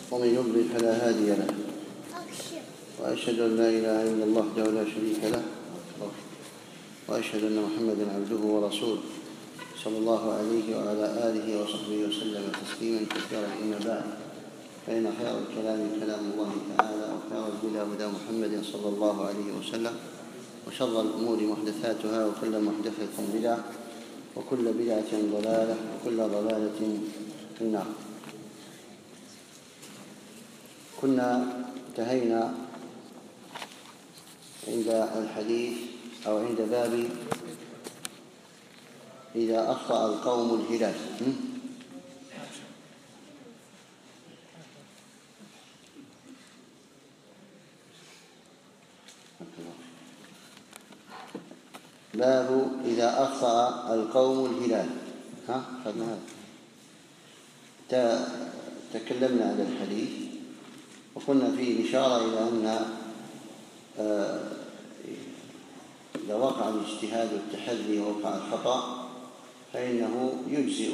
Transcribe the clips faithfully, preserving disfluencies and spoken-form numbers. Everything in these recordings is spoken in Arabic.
ومن يضلل فلا هادي له، وأشهد أن لا إله إلا الله وحده لا شريك له، وأشهد أن محمدا عبده ورسوله صلى الله عليه وعلى آله وصحبه وسلم تسليما كثيرا. أما بعد، فإن خير الكلام كلام الله تعالى، وخير الهدى هدى محمد صلى الله عليه وسلم، وشر الأمور محدثاتها، وكل محدثة بدعة، وكل بدعة ضلالة، وكل ضلالة في النار. كنا انتهينا عند الحديث أو عند باب إذا أخطأ القوم الهلال. باب إذا أخطأ القوم الهلال. ها خذنا هذا. تكلمنا عن الحديث وقلنا فيه إشارة إلى أن إذا وقع الاجتهاد والتحري ووقع الخطأ فإنه يجزئ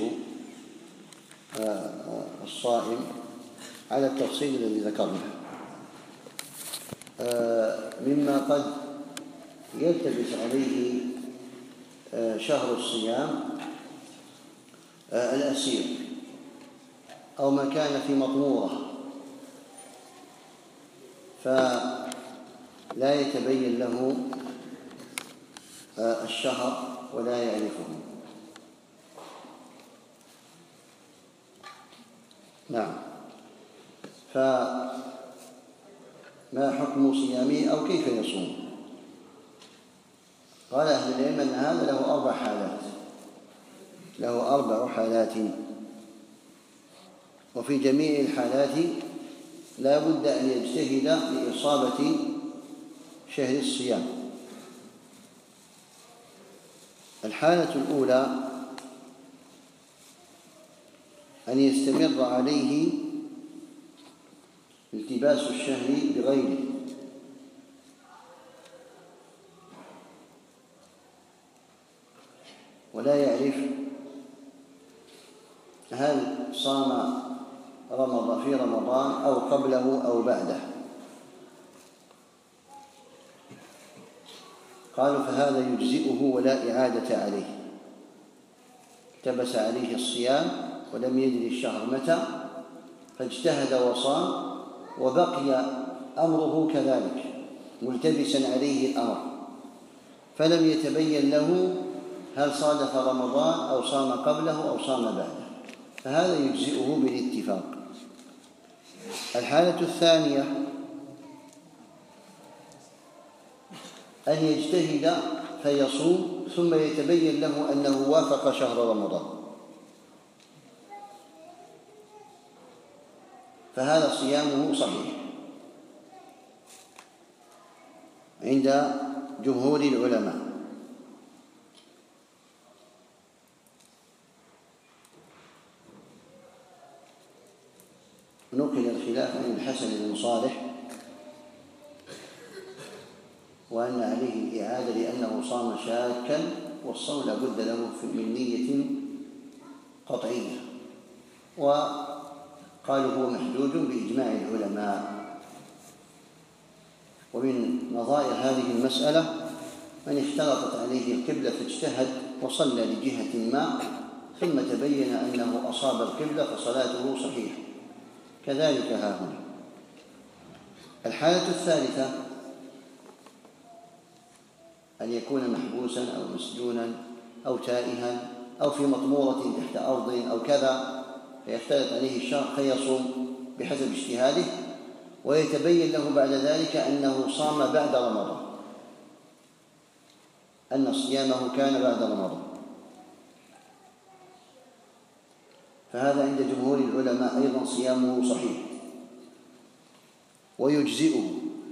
الصائم على التفصيل الذي ذكرناه. مما قد يلتبس عليه شهر الصيام الأسير أو ما كان في مطمورة فلا يتبين له الشهر ولا يعرفه. نعم، فما حكم صيامه أو كيف يصوم؟ قال أهل العلم أن هذا له أربع حالات له أربع حالات وفي جميع الحالات لا بد أن يجتهد لإصابة شهر الصيام. الحالة الأولى أن يستمر عليه التباس الشهر بغيره، ولا يعرف هل صام رمضان في رمضان أو قبله أو بعده. قالوا فهذا يجزئه ولا إعادة عليه. التبس عليه الصيام ولم يدري الشهر متى فاجتهد وصام وبقي أمره كذلك ملتبسا عليه الأمر، فلم يتبين له هل صادف رمضان أو صام قبله أو صام بعده، فهذا يجزئه بالاتفاق. الحالة الثانية أن يجتهد فيصوم ثم يتبين له أنه وافق شهر رمضان، فهذا صيامه صحيح عند جمهور العلماء. نقل الخلاف عن الحسن بن صالح وأن عليه الإعادة لأنه صام شاكا، والصوم لا بد له من نية قطعية، وقالوا هو محدود بإجماع العلماء. ومن نظائر هذه المسألة من اختلطت عليه القبلة فاجتهد وصلى لجهة ما ثم تبين أنه أصاب القبلة فصلاته صحيحة، كذلك ها هنا. الحالة الثالثة أن يكون محبوسا أو مسجونا أو تائها أو في مطمورة تحت أرض أو كذا فيختلط عليه الشهر فيصوم بحسب اجتهاده، ويتبين له بعد ذلك أنه صام بعد رمضان، أن صيامه كان بعد رمضان، فهذا عند جمهور العلماء أيضا صيامه صحيح ويجزئه.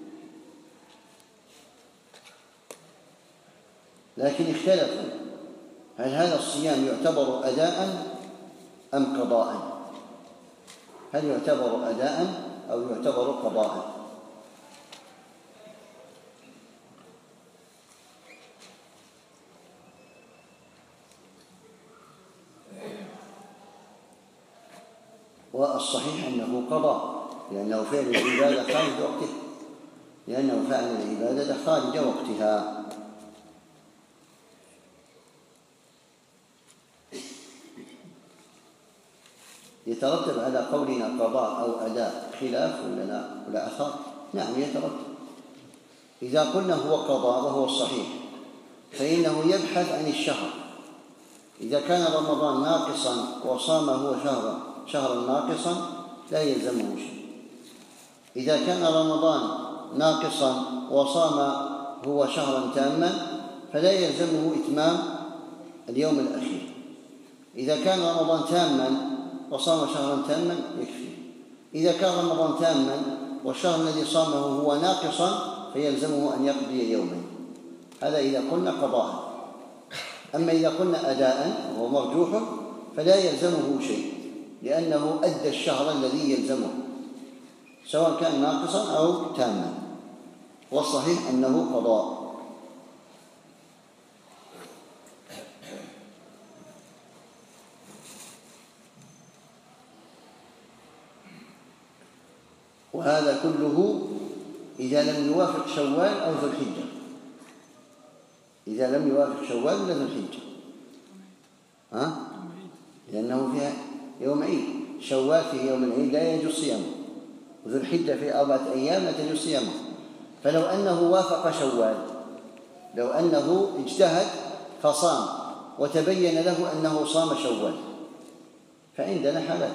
لكن اختلفوا هل هذا الصيام يعتبر أداء أم قضاء؟ هل يعتبر أداء أو يعتبر قضاء؟ والصحيح أنه قضاء، لأنه فعل العبادة خارج وقتها، لأنه فعل العبادة خارج وقتها. يترتب على قولنا قضاء أو أداء خلاف ولا لا ولا أثر؟ نعم يترتب. إذا قلنا هو قضاء وهو الصحيح فإنه يبحث عن الشهر. إذا كان رمضان ناقصا وصام هو شهرا شهرا ناقصا لا يلزمه شيء. إذا كان رمضان ناقصا وصام هو شهرا تاما فلا يلزمه إتمام اليوم الأخير. إذا كان رمضان تاما وصام شهرا تاما يكفي. إذا كان رمضان تاما والشهر الذي صامه هو ناقصا فيلزمه أن يقضي يوما. هذا إذا قلنا قضاء. أما إذا قلنا أداء وهو مرجوح فلا يلزمه شيء، لأنه أدى الشهر الذي يلزمه سواء كان ناقصا أو تاما، والصحيح أنه قضاء. وهذا كله إذا لم يوافق شوال أو ذو الحجة، إذا لم يوافق شوال ولا ذو الحجة، ها؟ لأنه فيها يوم عيد. شوال فيه يوم العيد لا يجوز صيامه، وذو الحجة في أربعة أيام لا تجوز صيامه. فلو أنه وافق شوال، لو أنه اجتهد فصام وتبين له أنه صام شوال فعندنا حالات.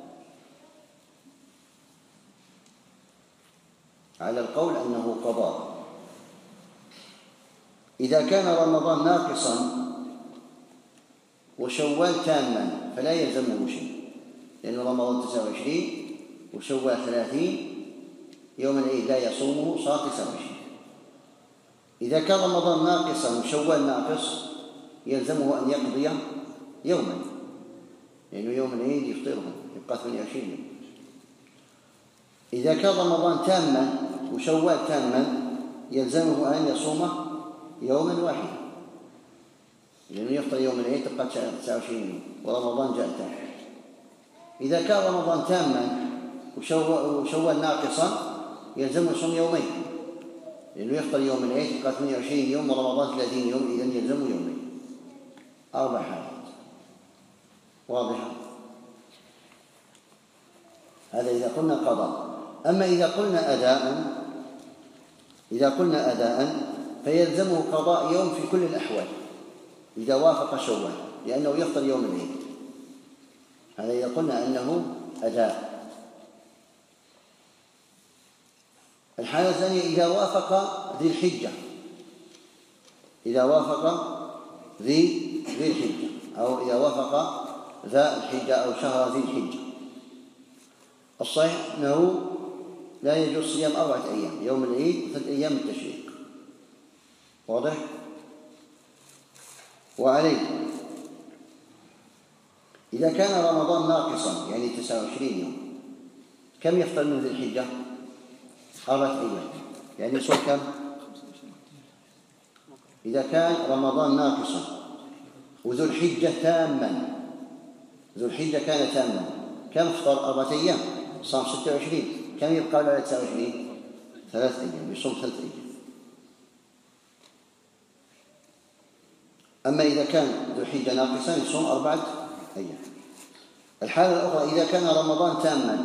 على القول أنه قضاء. إذا كان رمضان ناقصا وشوال تاما فلا يلزمه شيء، لأن رمضان تسعة وعشرين وشوال ثلاثين يوم العيد لا يصومه صار تسعة وعشرين. إذا كان رمضان ناقصا وشوال ناقص يلزمه أن يقضي يوما، لأنه يوم العيد يفطره يبقى ثمانية وعشرين يوم. إذا كان رمضان تاما وشوال تاما يلزمه أن يصوم يوما واحدا، لأنه يفطر يوم العيد تبقى تسعة وعشرين يوم ورمضان جاء تام. إذا كان رمضان تاما وشوال ناقصا يلزمه يصوم يومين، لأنه يفطر يوم العيد تبقى ثمانية وعشرين يوم ورمضان ثلاثين يوم، إذن يلزمه يومين. أربع حالات واضحة. هذا إذا قلنا قضاء. أما إذا قلنا أداء إذا قلنا أداء فيلزمه قضاء يوم في كل الأحوال إذا وافق شوال، لأنه يفطر يوم العيد. هذا إذا قلنا أنه أداء. الحالة الثانية إذا وافق ذي الحجة، إذا وافق ذي ذي الحجة أو إذا وافق ذا الحجة أو شهر ذي الحجة. الصحيح أنه لا يجوز صيام أربعة أيام، يوم العيد وثلاث أيام التشريق. واضح؟ وعليه إذا كان رمضان ناقصا يعني تسعة وعشرين يوم كم يفطر من ذي الحجة؟ أربعة أيام، يعني يصوم كم؟ إذا كان رمضان ناقصا وذو الحجة تاما، ذو الحجة كان تاما كم افطر؟ أربعة أيام، صام ستة وعشرين. كم يبقى على تسعة وعشرين؟ ثلاث أيام، يصوم ثلاث أيام. أما إذا كان ذو الحجة ناقصا يصوم أربعة أيام. الحالة الأخرى إذا كان رمضان تاما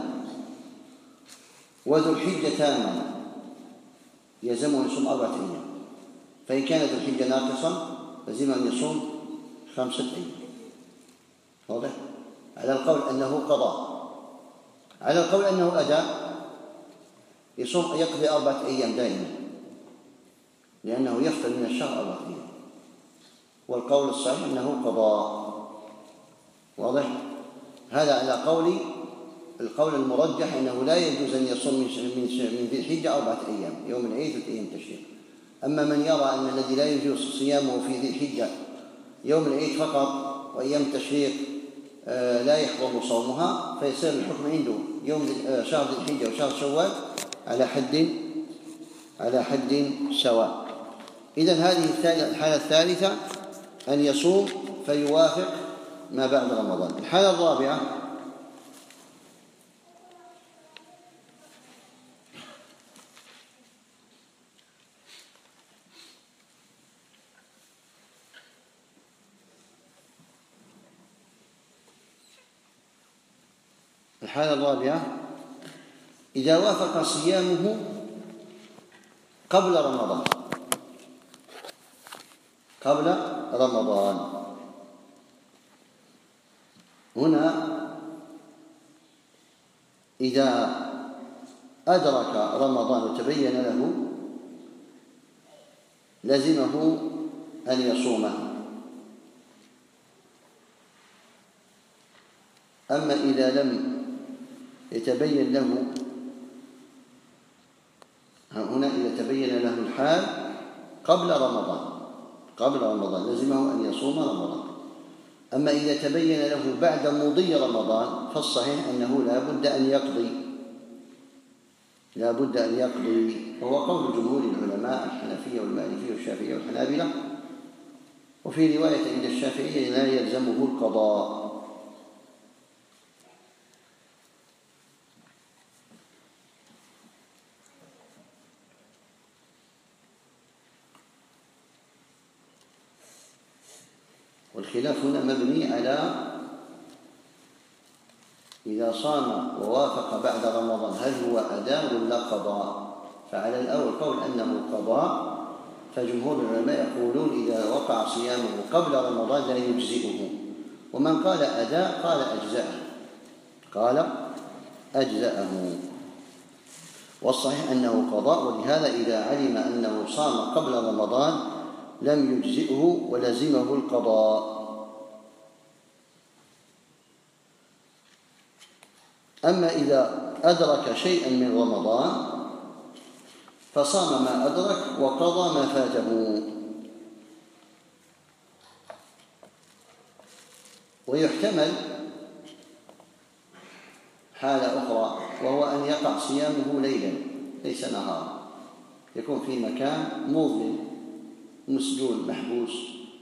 وذو الحجة تاما يلزمه يصوم أربعة أيام، فإن كان ذو الحجة ناقصا لزم أن يصوم خمسة أيام. واضح؟ على القول أنه قضاء. على القول أنه أداء يصوم يقضي أربعة أيام دائما، لأنه يفطر من الشهر أربعة أيام. والقول الصحيح أنه قضاء. واضح؟ هذا على قول القول المرجح أنه لا يجوز أن يصوم من ذي الحجة أربعة أيام، يوم العيد وثلاث أيام التشريق. أما من يرى أن الذي لا يجوز صيامه في ذي الحجة يوم العيد فقط وأيام التشريق لا يحرم صومها، فيصير الحكم عنده يوم شهر ذي الحجة وشهر شوال على حد على حد سواء. إذن هذه الحالة الثالثة أن يصوم فيوافق ما بعد رمضان. الحالة الرابعة الحالة الرابعة إذا وافق صيامه قبل رمضان قبل رمضان هنا إذا أدرك رمضان وتبين له لزمه أن يصومه. أما إذا لم يتبين له هنا إذا تبين له الحال قبل رمضان قبل رمضان لزمه أن يصوم رمضان. أما إذا تبين له بعد مضي رمضان فالصحيح أنه لا بد أن يقضي لا بد أن يقضي وهو قول جمهور العلماء الحنفية والمالكية والشافعية والحنابلة. وفي رواية عند الشافعية لا يلزمه القضاء. والخلاف هنا مبني على إذا صام ووافق بعد رمضان هل هو أداء ولا قضاء. فعلى الأول قول أنه قضاء، فجمهور العلماء يقولون إذا وقع صيامه قبل رمضان لا يجزئه. ومن قال أداء قال أجزأه قال أجزأه والصحيح أنه قضاء. ولهذا إذا علم أنه صام قبل رمضان لم يجزئه ولزمه القضاء. أما إذا أدرك شيئا من رمضان فصام ما أدرك وقضى ما فاته. ويحتمل حالة أخرى وهو أن يقع صيامه ليلا ليس نهارا، يكون في مكان مظلم مسجون محبوس،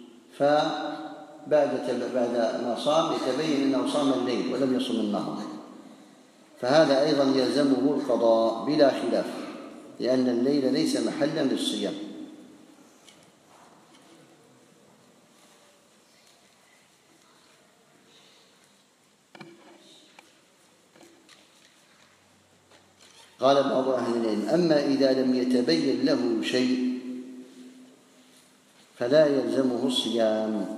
فبعد بعد ما صام يتبين أنه صام الليل ولم يصم النهار، فهذا أيضا يلزمه القضاء بلا خلاف، لأن الليل ليس محلا للصيام. قال بعض أهل العلم أما إذا لم يتبين له شيء فلا يلزمه الصيام.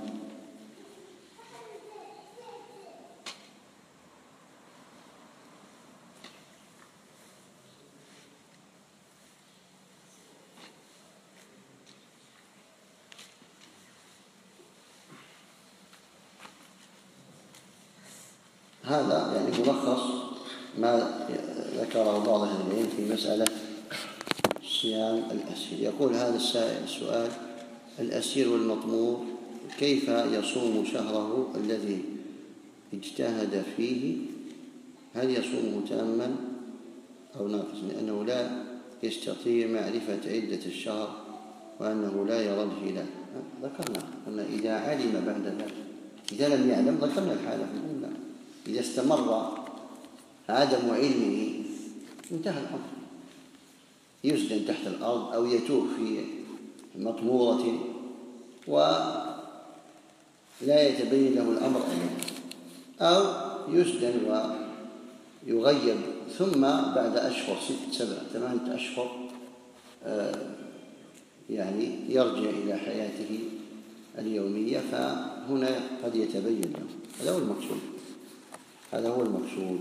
هذا يعني ملخص ما ذكره بعض أهل العلم في مسألة صيام الأسير. يقول هذا السائل السؤال: الأسير والمطمور كيف يصوم شهره الذي اجتهد فيه؟ هل يصومه تاما أو ناقصا؟ لأنه لا يستطيع معرفة عدة الشهر وأنه لا يرى الهلال. ذكرنا أن إذا علم بعد ذلك، إذا لم يعلم ذكرنا الحالة الأولى، إذا استمر عدم علمه انتهى الأمر، يسجن تحت الأرض أو يتوه في مطمورة ولا يتبين له الأمر أبدا، أو يسجن ويغيب ثم بعد أشهر ست سبع ثمانية أشهر آه يعني يرجع إلى حياته اليومية، فهنا قد يتبين له. هذا هو المقصود هذا هو المقصود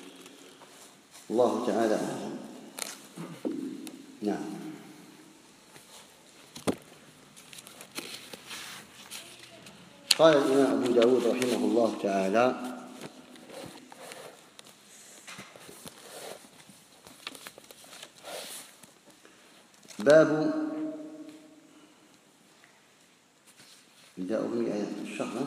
الله تعالى أعلم. نعم. قال الإمام أبو داود رحمه الله تعالى: باب إذا أغمي الشهر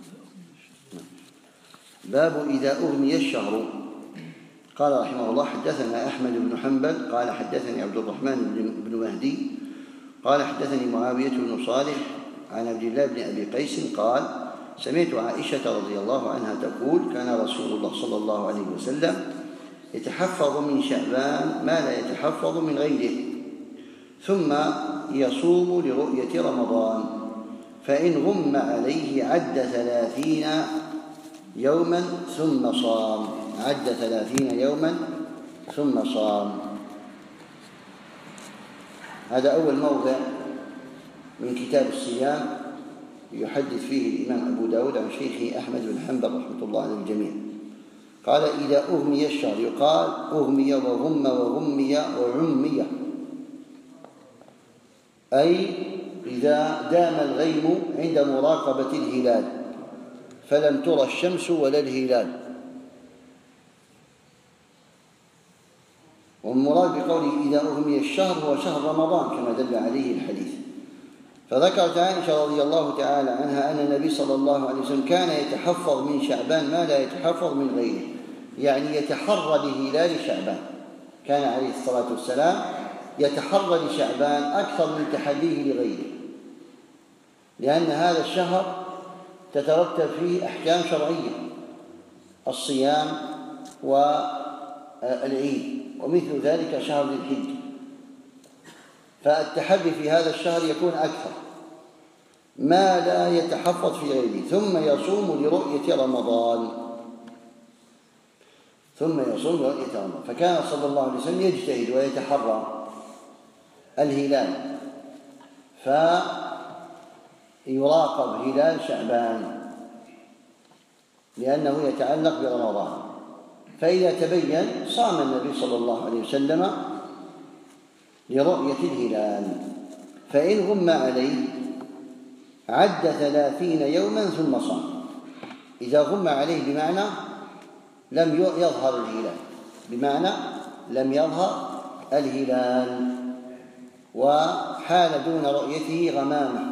باب إذا أغمي الشهر. قال رحمه الله: حدثنا أحمد بن حنبل قال حدثني عبد الرحمن بن مهدي قال حدثني معاوية بن صالح عن عبد الله بن أبي قيس قال: سمعت عائشة رضي الله عنها تقول: كان رسول الله صلى الله عليه وسلم يتحفظ من شعبان ما لا يتحفظ من غيره، ثم يصوم لرؤية رمضان، فإن غم عليه عد ثلاثين يوما ثم صام. عد ثلاثين يوما ثم صام. هذا أول موضع من كتاب الصيام يحدث فيه الإمام أبو داود عن شيخه أحمد بن حنبل رحمة الله على الجميع. قال: إذا أغمي الشهر، يقال أغمي وغم وغمي وعمي، أي إذا دام الغيم عند مراقبة الهلال فلم ترى الشمس ولا الهلال. والمراد بقوله إذا أغمي الشهر هو شهر رمضان كما دل عليه الحديث. فذكرت عائشة رضي الله تعالى عنها أن النبي صلى الله عليه وسلم كان يتحفظ من شعبان ما لا يتحفظ من غيره، يعني يتحرى لهلال شعبان. كان عليه الصلاة والسلام يتحرى لشعبان أكثر من تحريه لغيره، لأن هذا الشهر تترتب فيه أحكام شرعية: الصيام والعيد، ومثل ذلك شهر ذي الحجة. فالتحري في هذا الشهر يكون أكثر ما لا يتحفظ في غيره. ثم يصوم لرؤية رمضان ثم يصوم لرؤية رمضان فكان صلى الله عليه وسلم يجتهد ويتحرى الهلال، فيراقب هلال شعبان لأنه يتعلق برمضان. فإذا تبين صام النبي صلى الله عليه وسلم لرؤية الهلال، فإن غم عليه عد ثلاثين يوما ثم صام. إذا غم عليه بمعنى لم يظهر الهلال، بمعنى لم يظهر الهلال وحال دون رؤيته غمامة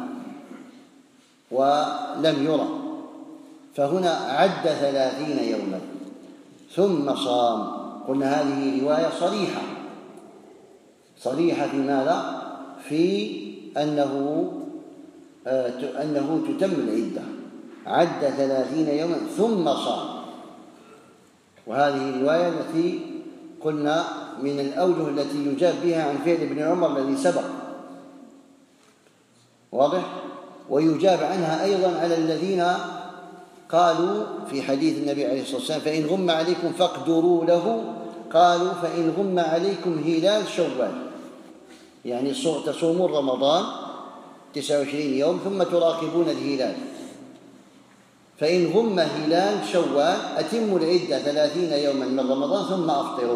ولم يرى، فهنا عد ثلاثين يوما ثم صام. قلنا هذه رواية صريحة صريحة في ماذا؟ في أنه آه أنه تتم العدة. عد ثلاثين يوما ثم صام، وهذه الرواية التي قلنا من الأوجه التي يجاب بها عن فعل ابن عمر الذي سبق، واضح؟ ويجاب عنها أيضا على الذين قالوا في حديث النبي عليه الصلاة والسلام: فإن غم عليكم فاقدروا له، قالوا: فإن غم عليكم هلال شوال، يعني تصومون رمضان تسعة وعشرين يوم ثم تراقبون الهلال. فإن غم هلال شوال أتموا العدة ثلاثين يوما من رمضان ثم أفطروا.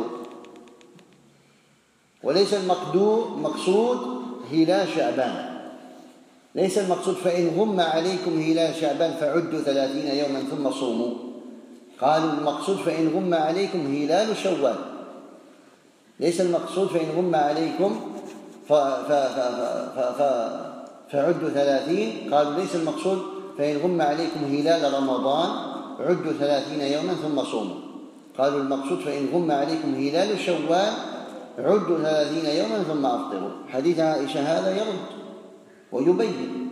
وليس المقدور مقصود هلال شعبان، ليس المقصود فإن غم عليكم هلال شعبان فعدوا ثلاثين يوما ثم صوموا. قالوا المقصود فإن غم عليكم هلال شوال، ليس المقصود فإن غم عليكم ف... ف... ف... ف... ف... فعدوا ثلاثين. قالوا ليس المقصود فإن غم عليكم هلال رمضان عدوا ثلاثين يوما ثم صوموا. قالوا المقصود فإن غم عليكم هلال شوال عدوا ثلاثين يوما ثم أفطروا. حديث عائشة هذا يرد ويبين: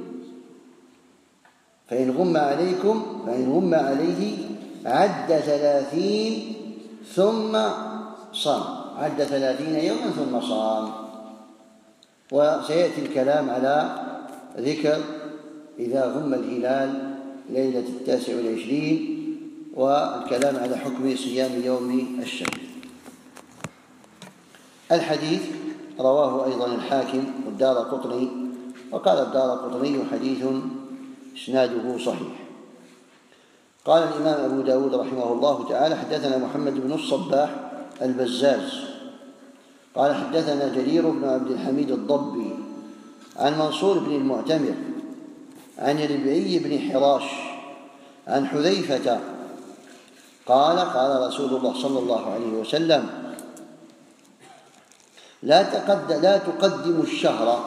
فإن غم عليكم فإن غم عليه عد ثلاثين ثم صام، عد ثلاثين يوما ثم صام. وسيأتي الكلام على ذكر إذا غم الهلال ليلة التاسع والعشرين، والكلام على حكم صيام يوم الشك. الحديث رواه أيضا الحاكم والدارقطني، وقال الدارقطني حديث إسناده صحيح. قال الإمام أبو داود رحمه الله تعالى: حدثنا محمد بن الصباح البزاز قال حدثنا جرير بن عبد الحميد الضبي عن منصور بن المعتمر عن ربعي بن حراش عن حذيفة قال: قال رسول الله صلى الله عليه وسلم: لا تقدم لا تقدموا الشهر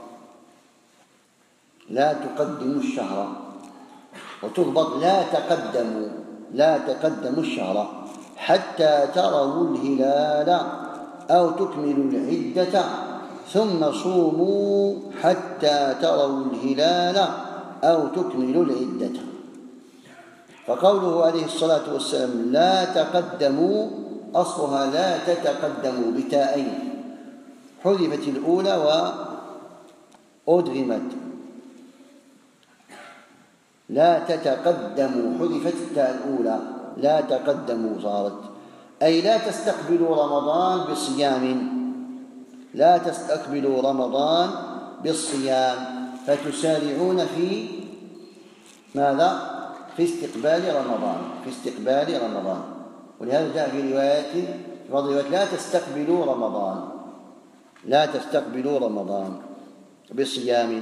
لا تقدموا الشهر وتضبط لا تقدموا لا تقدموا الشهر حتى تروا الهلال أو تكملوا العدة ثم صوموا حتى تروا الهلال أو تكملوا العدة. فقوله عليه الصلاة والسلام لا تقدموا أصلها لا تتقدموا بتاءين، حذفت الأولى وأدغمت. لا تتقدموا حذفت التاء الأولى، لا تقدموا صارت أي لا تستقبلوا رمضان بصيام، لا تستقبلوا رمضان بالصيام، فتسارعون في ماذا؟ في استقبال رمضان، في استقبال رمضان. ولهذا جاء في روايات في بعض الروايات لا تستقبلوا رمضان، لا تستقبلوا رمضان بصيام.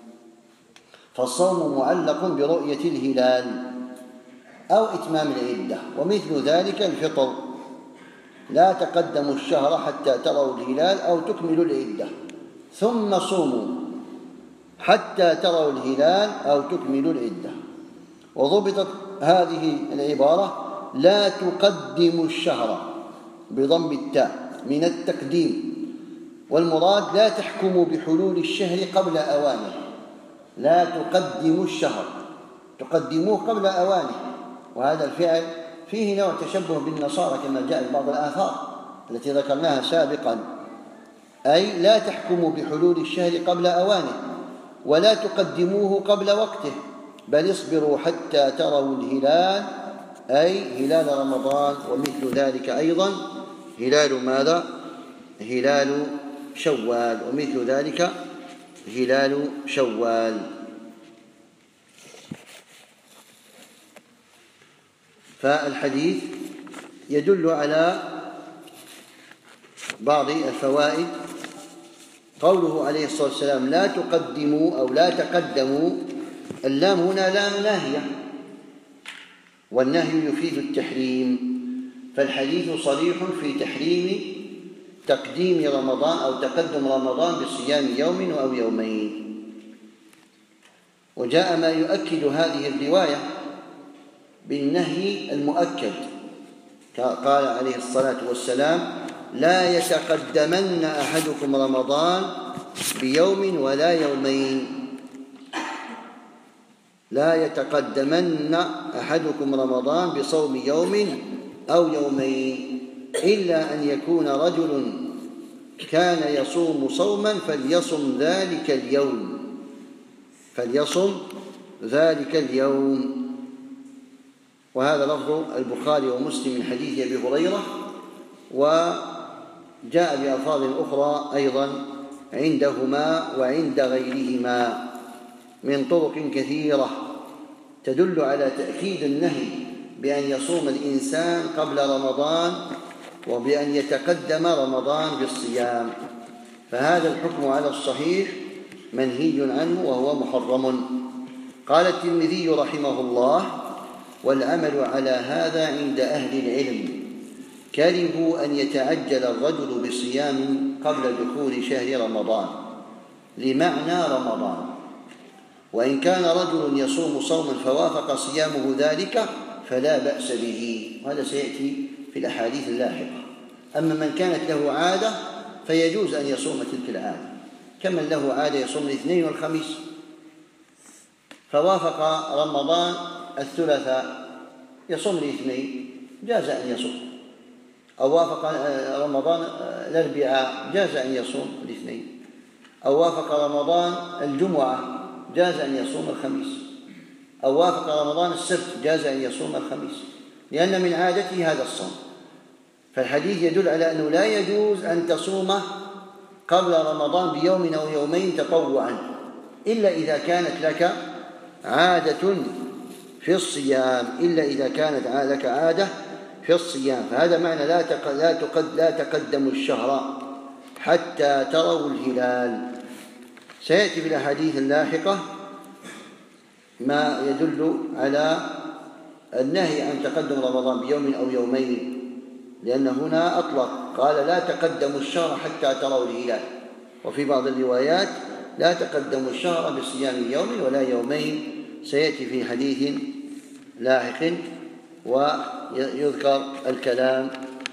فالصوم معلق برؤية الهلال أو إتمام العدة، ومثل ذلك الفطر، لا تقدموا الشهر حتى تروا الهلال أو تكملوا العدة، ثم صوموا حتى تروا الهلال أو تكملوا العدة. وضبطت هذه العبارة لا تقدموا الشهر بضم التاء من التقديم، والمراد لا تحكموا بحلول الشهر قبل أوانه، لا تقدموا الشهر، تقدموه قبل أوانه. وهذا الفعل فيه نوع تشبه بالنصارى كما جاء في بعض الآثار التي ذكرناها سابقا، أي لا تحكموا بحلول الشهر قبل أوانه ولا تقدموه قبل وقته، بل اصبروا حتى تروا الهلال، أي هلال رمضان. ومثل ذلك أيضا هلال ماذا؟ هلال شوال، ومثل ذلك هلال شوال. فالحديث يدل على بعض الفوائد. قوله عليه الصلاة والسلام لا تقدموا أو لا تقدموا، اللام هنا لام ناهية، والنهي يفيد التحريم، فالحديث صريح في تحريم تقديم رمضان أو تقدم رمضان بصيام يوم أو يومين. وجاء ما يؤكد هذه الرواية بالنهي المؤكد، قال عليه الصلاة والسلام لا يتقدمن أحدكم رمضان بيوم ولا يومين، لا يتقدمن أحدكم رمضان بصوم يوم أو يومين، إلا أن يكون رجل كان يصوم صوما فليصم ذلك اليوم، فليصم ذلك اليوم. وهذا لفظ البخاري ومسلم من حديث أبي هريرة، وجاء بألفاظ أخرى أيضا عندهما وعند غيرهما من طرق كثيرة تدل على تأكيد النهي بأن يصوم الإنسان قبل رمضان وبأن يتقدم رمضان بالصيام. فهذا الحكم على الصحيح منهي عنه وهو محرم. قال الترمذي رحمه الله والعمل على هذا عند أهل العلم، كرهوا أن يتعجل الرجل بصيام قبل دخول شهر رمضان لمعنى رمضان، وإن كان رجل يصوم صوما فوافق صيامه ذلك فلا بأس به، وهذا سيأتي في الأحاديث اللاحقة. أما من كانت له عادة فيجوز أن يصوم تلك العادة، كمن له عادة يصوم الاثنين والخميس فوافق رمضان الثلاثاء يصوم الاثنين جاز أن يصوم، أو وافق رمضان الأربعاء جاز أن يصوم الاثنين، أو وافق رمضان الجمعة جاز أن يصوم الخميس، أو وافق رمضان السبت جاز أن يصوم الخميس، لأن من عادته هذا الصوم. فالحديث يدل على أنه لا يجوز أن تصوم قبل رمضان بيوم أو يومين تطوعا، إلا إذا كانت لك عادة في الصيام، إلا إذا كانت لك عادة في الصيام. فهذا معنى لا لا لا تقدموا الشهر حتى تروا الهلال. سيأتي في الأحاديث اللاحقة ما يدل على النهي عن تقدم رمضان بيوم أو يومين، لأن هنا أطلق قال لا تقدموا الشهر حتى تروا الهلال، وفي بعض الروايات لا تقدموا الشهر بصيام يوم ولا يومين، سيأتي في حديث لاحق ويذكر الكلام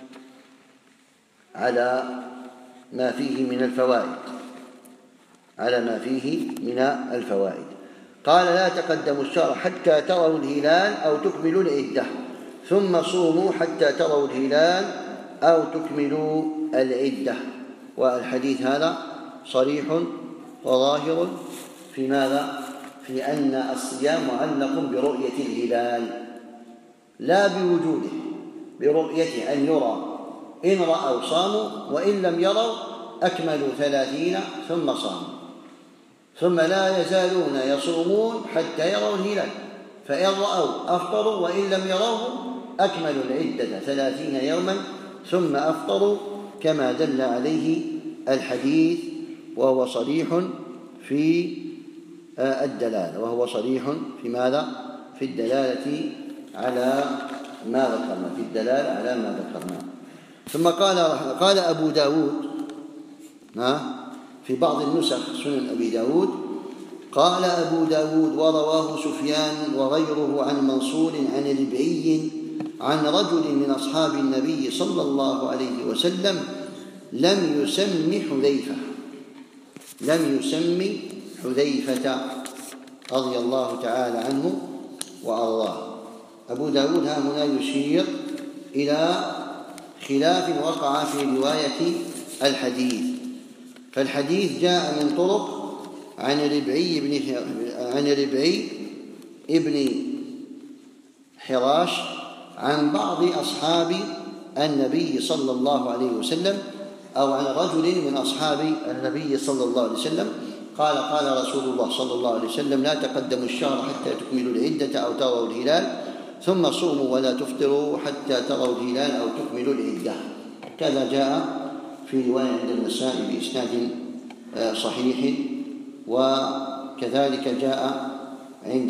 على ما فيه من الفوائد، على ما فيه من الفوائد. قال لا تقدموا الشهر حتى تروا الهلال أو تكملوا العدة، ثم صوموا حتى تروا الهلال أو تكملوا العدة. والحديث هذا صريح وظاهر في ماذا؟ في أن الصيام معلق برؤية الهلال لا بوجوده، برؤيته أن يرى، إن رأوا صاموا وإن لم يروا أكملوا ثلاثين ثم صاموا، ثم لا يزالون يصومون حتى يروا الهلال، فإن رأوا أفطروا وإن لم يروه أكملوا العدة ثلاثين يوما ثم أفطروا، كما دل عليه الحديث، وهو صريح في الدلالة، وهو صريح في ماذا؟ في الدلالة على ما ذكرنا، في الدلالة على ما ذكرنا. ثم قال قال أبو داود في بعض النسخ سنن أبي داود، قال أبو داود: ورواه سفيان وغيره عن منصور عن ربعي عن رجل من أصحاب النبي صلى الله عليه وسلم لم يسم حذيفة لم يسم حذيفة رضي الله تعالى عنه وأرضاه. أبو داود ها هنا يشير إلى خلاف وقع في رواية الحديث، فالحديث جاء من طرق عن ربعي بن عن ربعي ابن حراش عن بعض أصحاب النبي صلى الله عليه وسلم، أو عن رجل من أصحاب النبي صلى الله عليه وسلم قال: قال رسول الله صلى الله عليه وسلم: لا تقدموا الشهر حتى تكملوا العدة أو تروا الهلال، ثم صوموا ولا تفطروا حتى تروا الهلال أو تكملوا العدة. كذا جاء في رواية عند النسائي بإسناد صحيح، وكذلك جاء عند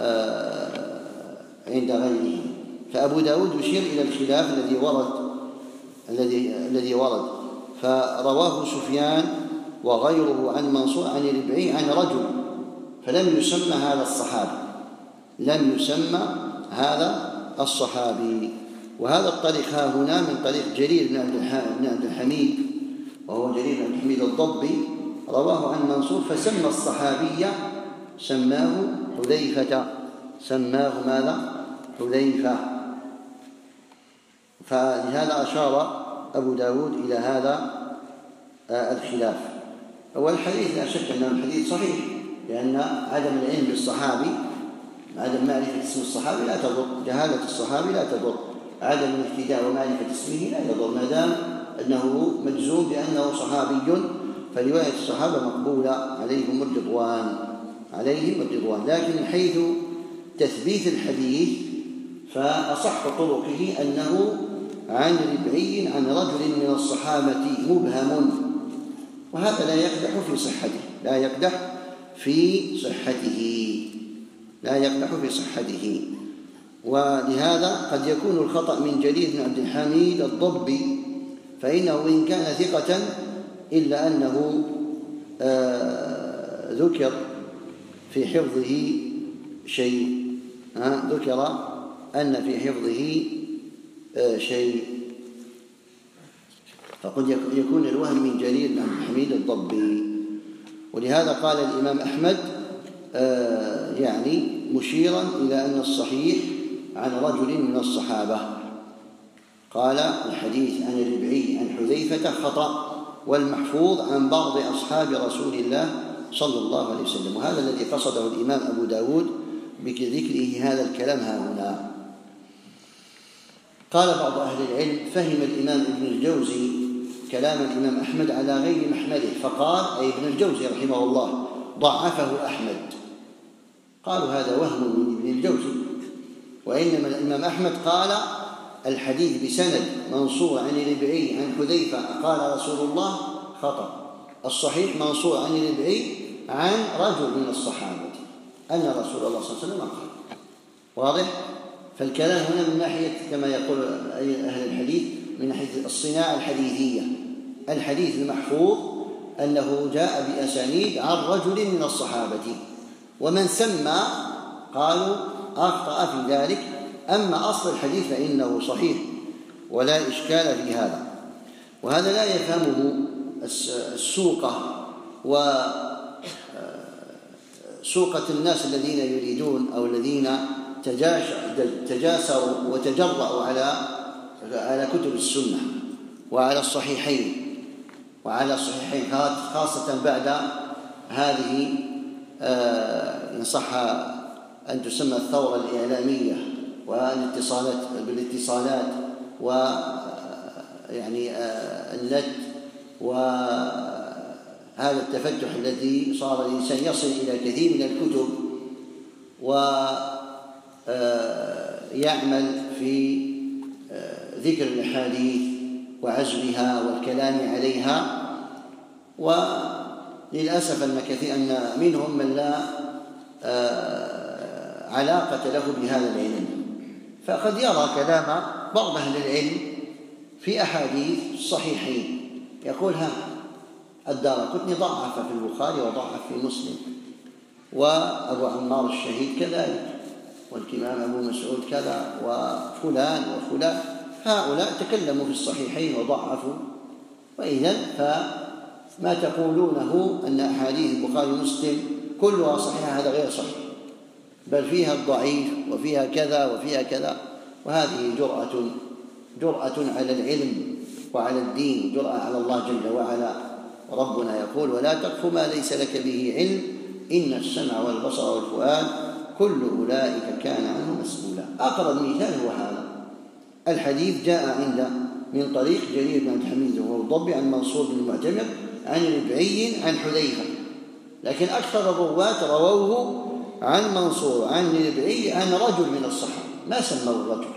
عند غيره. فأبو داود يشير إلى الخلاف الذي ورد الذي الذي ورد فرواه سفيان وغيره عن منصور عن ربعي عن رجل، فلم يسمى هذا الصحابي لم يسمى هذا الصحابي. وهذا الطريق ها هنا من طريق جرير بن عبد الحميد، وهو جرير بن عبد الحميد الضبي، رواه عن منصور فسمى الصحابي سماه حذيفة سماه ماذا؟ حذيفة. فلهذا أشار أبو داود إلى هذا الخلاف. والحديث لا شك أنه الحديث صحيح، لأن عدم العلم بالصحابي، عدم معرفة اسم الصحابي لا تضر، جهالة الصحابي لا تضر، عدم الاهتداء ومعرفة اسمه لا يضر، ما دام أنه مجزوم بأنه صحابي، فرواية الصحابة مقبولة عليهم الرضوان عليهم الرضوان. لكن من حيث تثبيت الحديث فأصح طرقه أنه عن ربعي عن رجل من الصحابة مبهم، وهذا لا يقدح في صحته لا يقدح في صحته لا يقدح في صحته ولهذا قد يكون الخطأ من جرير بن عبد الحميد الضبي، فإنه إن كان ثقة إلا أنه آه ذكر في حفظه شيء آه ذكر أن في حفظه آه شيء، فقد يكون الوهم من جرير بن عبد الحميد الضبي. ولهذا قال الإمام أحمد آه يعني مشيرا إلى أن الصحيح عن رجل من الصحابة، قال الحديث عن الربعي عن حذيفة خطأ، والمحفوظ عن بعض أصحاب رسول الله صلى الله عليه وسلم. وهذا الذي قصده الإمام أبو داود بذكره هذا الكلام ها هنا. قال بعض أهل العلم: فهم الإمام ابن الجوزي كلام الإمام أحمد على غير محمله، فقال أي ابن الجوزي رحمه الله ضعفه أحمد. قالوا هذا وهم من ابن الجوزي، وإنما الإمام أحمد قال الحديث بسند منصور عن ربعي عن حذيفة قال رسول الله خطأ، الصحيح منصور عن ربعي عن رجل من الصحابة أن رسول الله صلى الله عليه وسلم قال. واضح؟ فالكلام هنا من ناحية كما يقول أهل الحديث من ناحية الصناعة الحديثية، الحديث المحفوظ أنه جاء بأسانيد عن رجل من الصحابة، ومن سمى قالوا أخطأ في ذلك. أما أصل الحديث فإنه صحيح ولا إشكال في هذا. وهذا لا يفهمه السوقة وسوقة الناس الذين يريدون أو الذين تجاسروا وتجرأوا على على كتب السنة وعلى الصحيحين وعلى الصحيحين خاصة بعد هذه إن صح أن تسمى الثورة الإعلامية والاتصالات بالاتصالات ويعني النت وهذا التفتح الذي صار الإنسان يصل إلى كثير من الكتب ويعمل في ذكر الأحاديث وعزمها والكلام عليها. وللأسف أن كثير أن منهم من لا علاقة له بهذا العلم، فقد يرى كلام بعض أهل العلم في أحاديث الصحيحين، يقول ها الدارقطني ضعف في البخاري وضعف في مسلم، وأبو عمار الشهيد كذلك، والإمام أبو مسعود كذا، وفلان وفلان، هؤلاء تكلموا في الصحيحين وضعفوا. وإذن فما تقولونه أن أحاديث البخاري ومسلم كلها صحيحة هذا غير صحيح، بل فيها الضعيف وفيها كذا وفيها كذا، وهذه جرأة جرأة على العلم وعلى الدين، جرأة على الله جل وعلا. ربنا يقول ولا تقف ما ليس لك به علم إن السمع والبصر والفؤاد كل أولئك كان عنه مسؤولا. أقرب مثال هو هذا الحديث، جاء عند من طريق جرير بن حميد وهو الضبي عن منصور بن المعتمر عن ربعي عن حذيفة، لكن أكثر الرواة رووه عن منصور عن ربعي عن رجل من الصحابة ما سموا الرجل.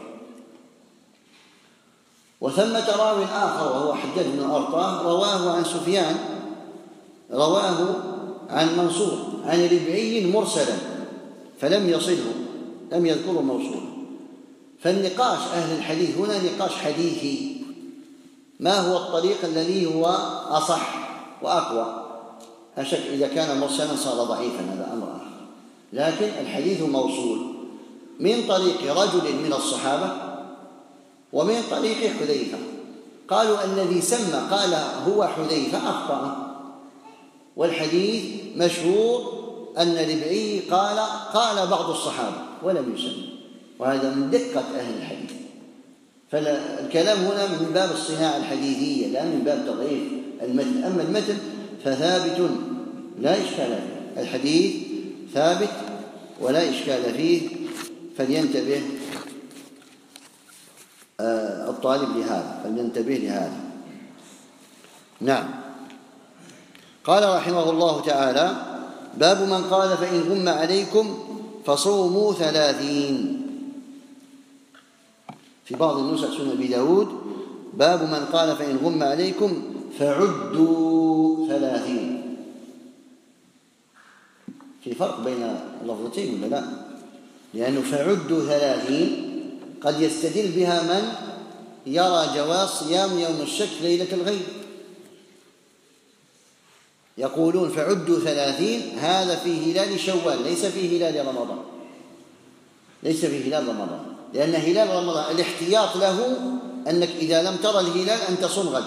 وثمة راو آخر وهو حجاج بن أرطاه رواه عن سفيان، رواه عن منصور عن ربعي مرسلا فلم يصله، لم يذكره موصولا. فالنقاش أهل الحديث هنا نقاش حديثي، ما هو الطريق الذي هو أصح وأقوى؟ لا شك إذا كان مرسلا صار ضعيفا هذا أمر آخر، لكن الحديث موصول من طريق رجل من الصحابة ومن طريق حذيفة. قالوا الذي سمى قال هو حذيفة أخطأ، والحديث مشهور أن ربعي قال قال بعض الصحابة ولم يسمى، وهذا من دقة أهل الحديث. فالكلام هنا من باب الصناعة الحديثية لا من باب تضعيف المتن. أما المتن فثابت لا إشكال فيه، الحديث ثابت ولا إشكال فيه، فلينتبه الطالب لهذا، فلينتبه لهذا. نعم. قال رحمه الله تعالى باب من قال فإن غم عليكم فصوموا ثلاثين. في بعض النسخ سنن أبي داود باب من قال فإن غم عليكم فعدوا ثلاثين. في فرق بين اللفظتين ولا لا؟ لأنه فعدوا ثلاثين قد يستدل بها من يرى جواز صيام يوم الشك ليلة الغيب، يقولون فعدوا ثلاثين هذا في هلال شوال ليس في هلال رمضان، ليس في هلال رمضان، لأن هلال رمضان الاحتياط له أنك إذا لم ترى الهلال أن تصوم غد،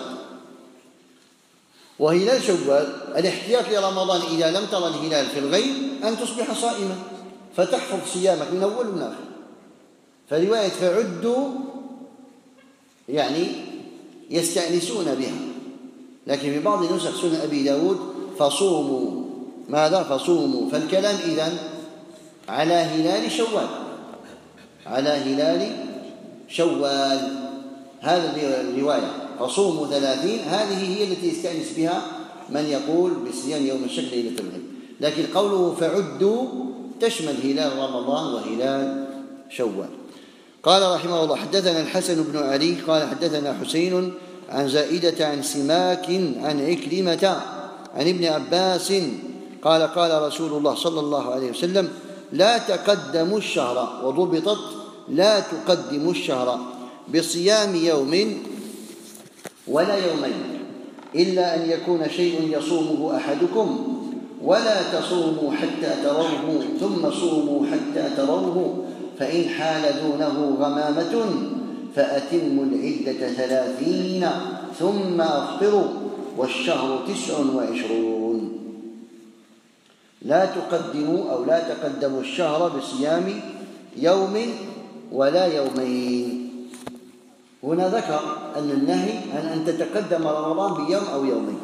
وهلال شوال الاحتياط لرمضان إذا لم ترى الهلال في الغيب أن تصبح صائما فتحفظ صيامك من أول وآخر. فرواية فعدوا يعني يستأنسون بها، لكن في بعض نسخ سنن أبي داود فصوموا ماذا؟ فصوموا. فالكلام إذن على هلال شوال، على هلال شوال هذا الرواية فصوموا ثلاثين، هذه هي التي يستأنس بها من يقول بصيام يوم الشك ليلة الغيب. لكن قوله فعدوا تشمل هلال رمضان وهلال شوال. قال رحمه الله حدثنا الحسن بن علي قال حدثنا حسين عن زائدة عن سماك عن عكرمة عن ابن عباس قال قال رسول الله صلى الله عليه وسلم لا تقدموا الشهر، وضبطت لا تقدموا الشهر بصيام يوم ولا يومين إلا أن يكون شيء يصومه أحدكم، ولا تصوموا حتى تروه ثم صوموا حتى تروه، فإن حال دونه غمامة فأتموا العدة ثلاثين ثم أفطروا والشهر تسع وعشرون. لا تقدموا أو لا تقدموا الشهر بصيام يوم ولا يومين. هنا ذكر أن النهي عن أن تتقدم رمضان بيوم أو يومين،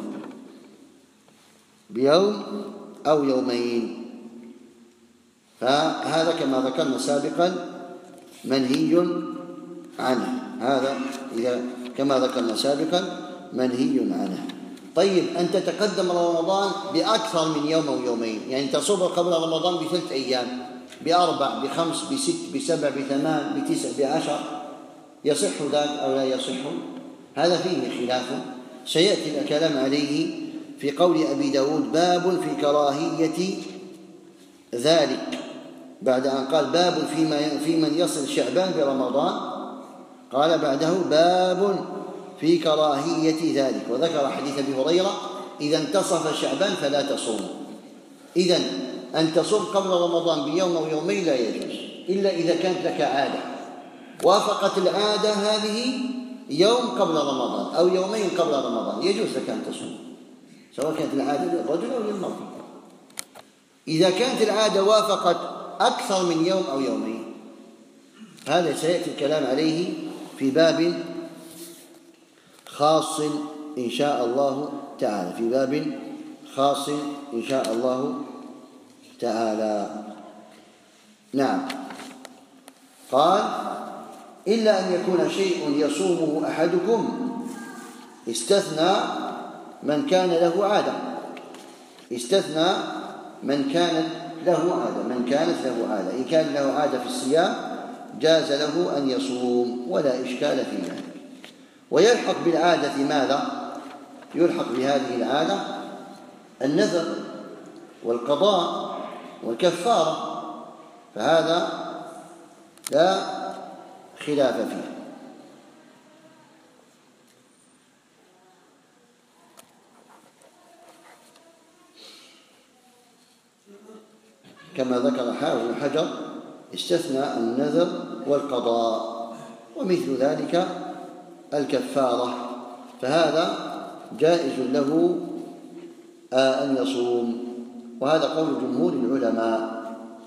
بيوم أو يومين، فهذا كما ذكرنا سابقا منهي عنه. هذا إذا كما ذكرنا سابقا منهي عنه. طيب، أن تتقدم رمضان بأكثر من يوم أو يومين، يعني تصوم قبل رمضان بثلاث أيام، بأربع، بخمس، بست، بسبع، بثمان، بتسع، بعشر، يصح ذلك أو لا يصح؟ هذا فيه خلاف سيأتي الكلام عليه في قول أبي داود: باب في كراهية ذلك، بعد أن قال باب فيما في من يصل شعبان برمضان، قال بعده باب في كراهية ذلك، وذكر حديث أبي هريرة: إذا انتصف شعبان فلا تصوم. إذن أن تصوم قبل رمضان بيوم أو يومين لا يجوز، إلا إذا كانت لك عادة وافقت العادة هذه يوم قبل رمضان أو يومين قبل رمضان، يجوز لك أن تصوم، سواء كانت العادة للرجل أو للمرأة. إذا كانت العادة وافقت أكثر من يوم أو يومين، هذا سيأتي الكلام عليه في باب خاص إن شاء الله تعالى، في باب خاص إن شاء الله تعالى. نعم. قال: إلا أن يكون شيء يصومه أحدكم، استثنى من كان له عادة، استثنى من كانت له عادة، من كانت له عادة، إن كان له عادة في الصيام جاز له أن يصوم ولا إشكال في ذلك. ويلحق بالعادة ماذا؟ يلحق بهذه العادة النذر والقضاء والكفارة، فهذا لا خلاف فيه. كما ذكر حافظ بن حجر استثنى النذر والقضاء، ومثل ذلك الكفارة، فهذا جائز له أن يصوم، وهذا قول جمهور العلماء.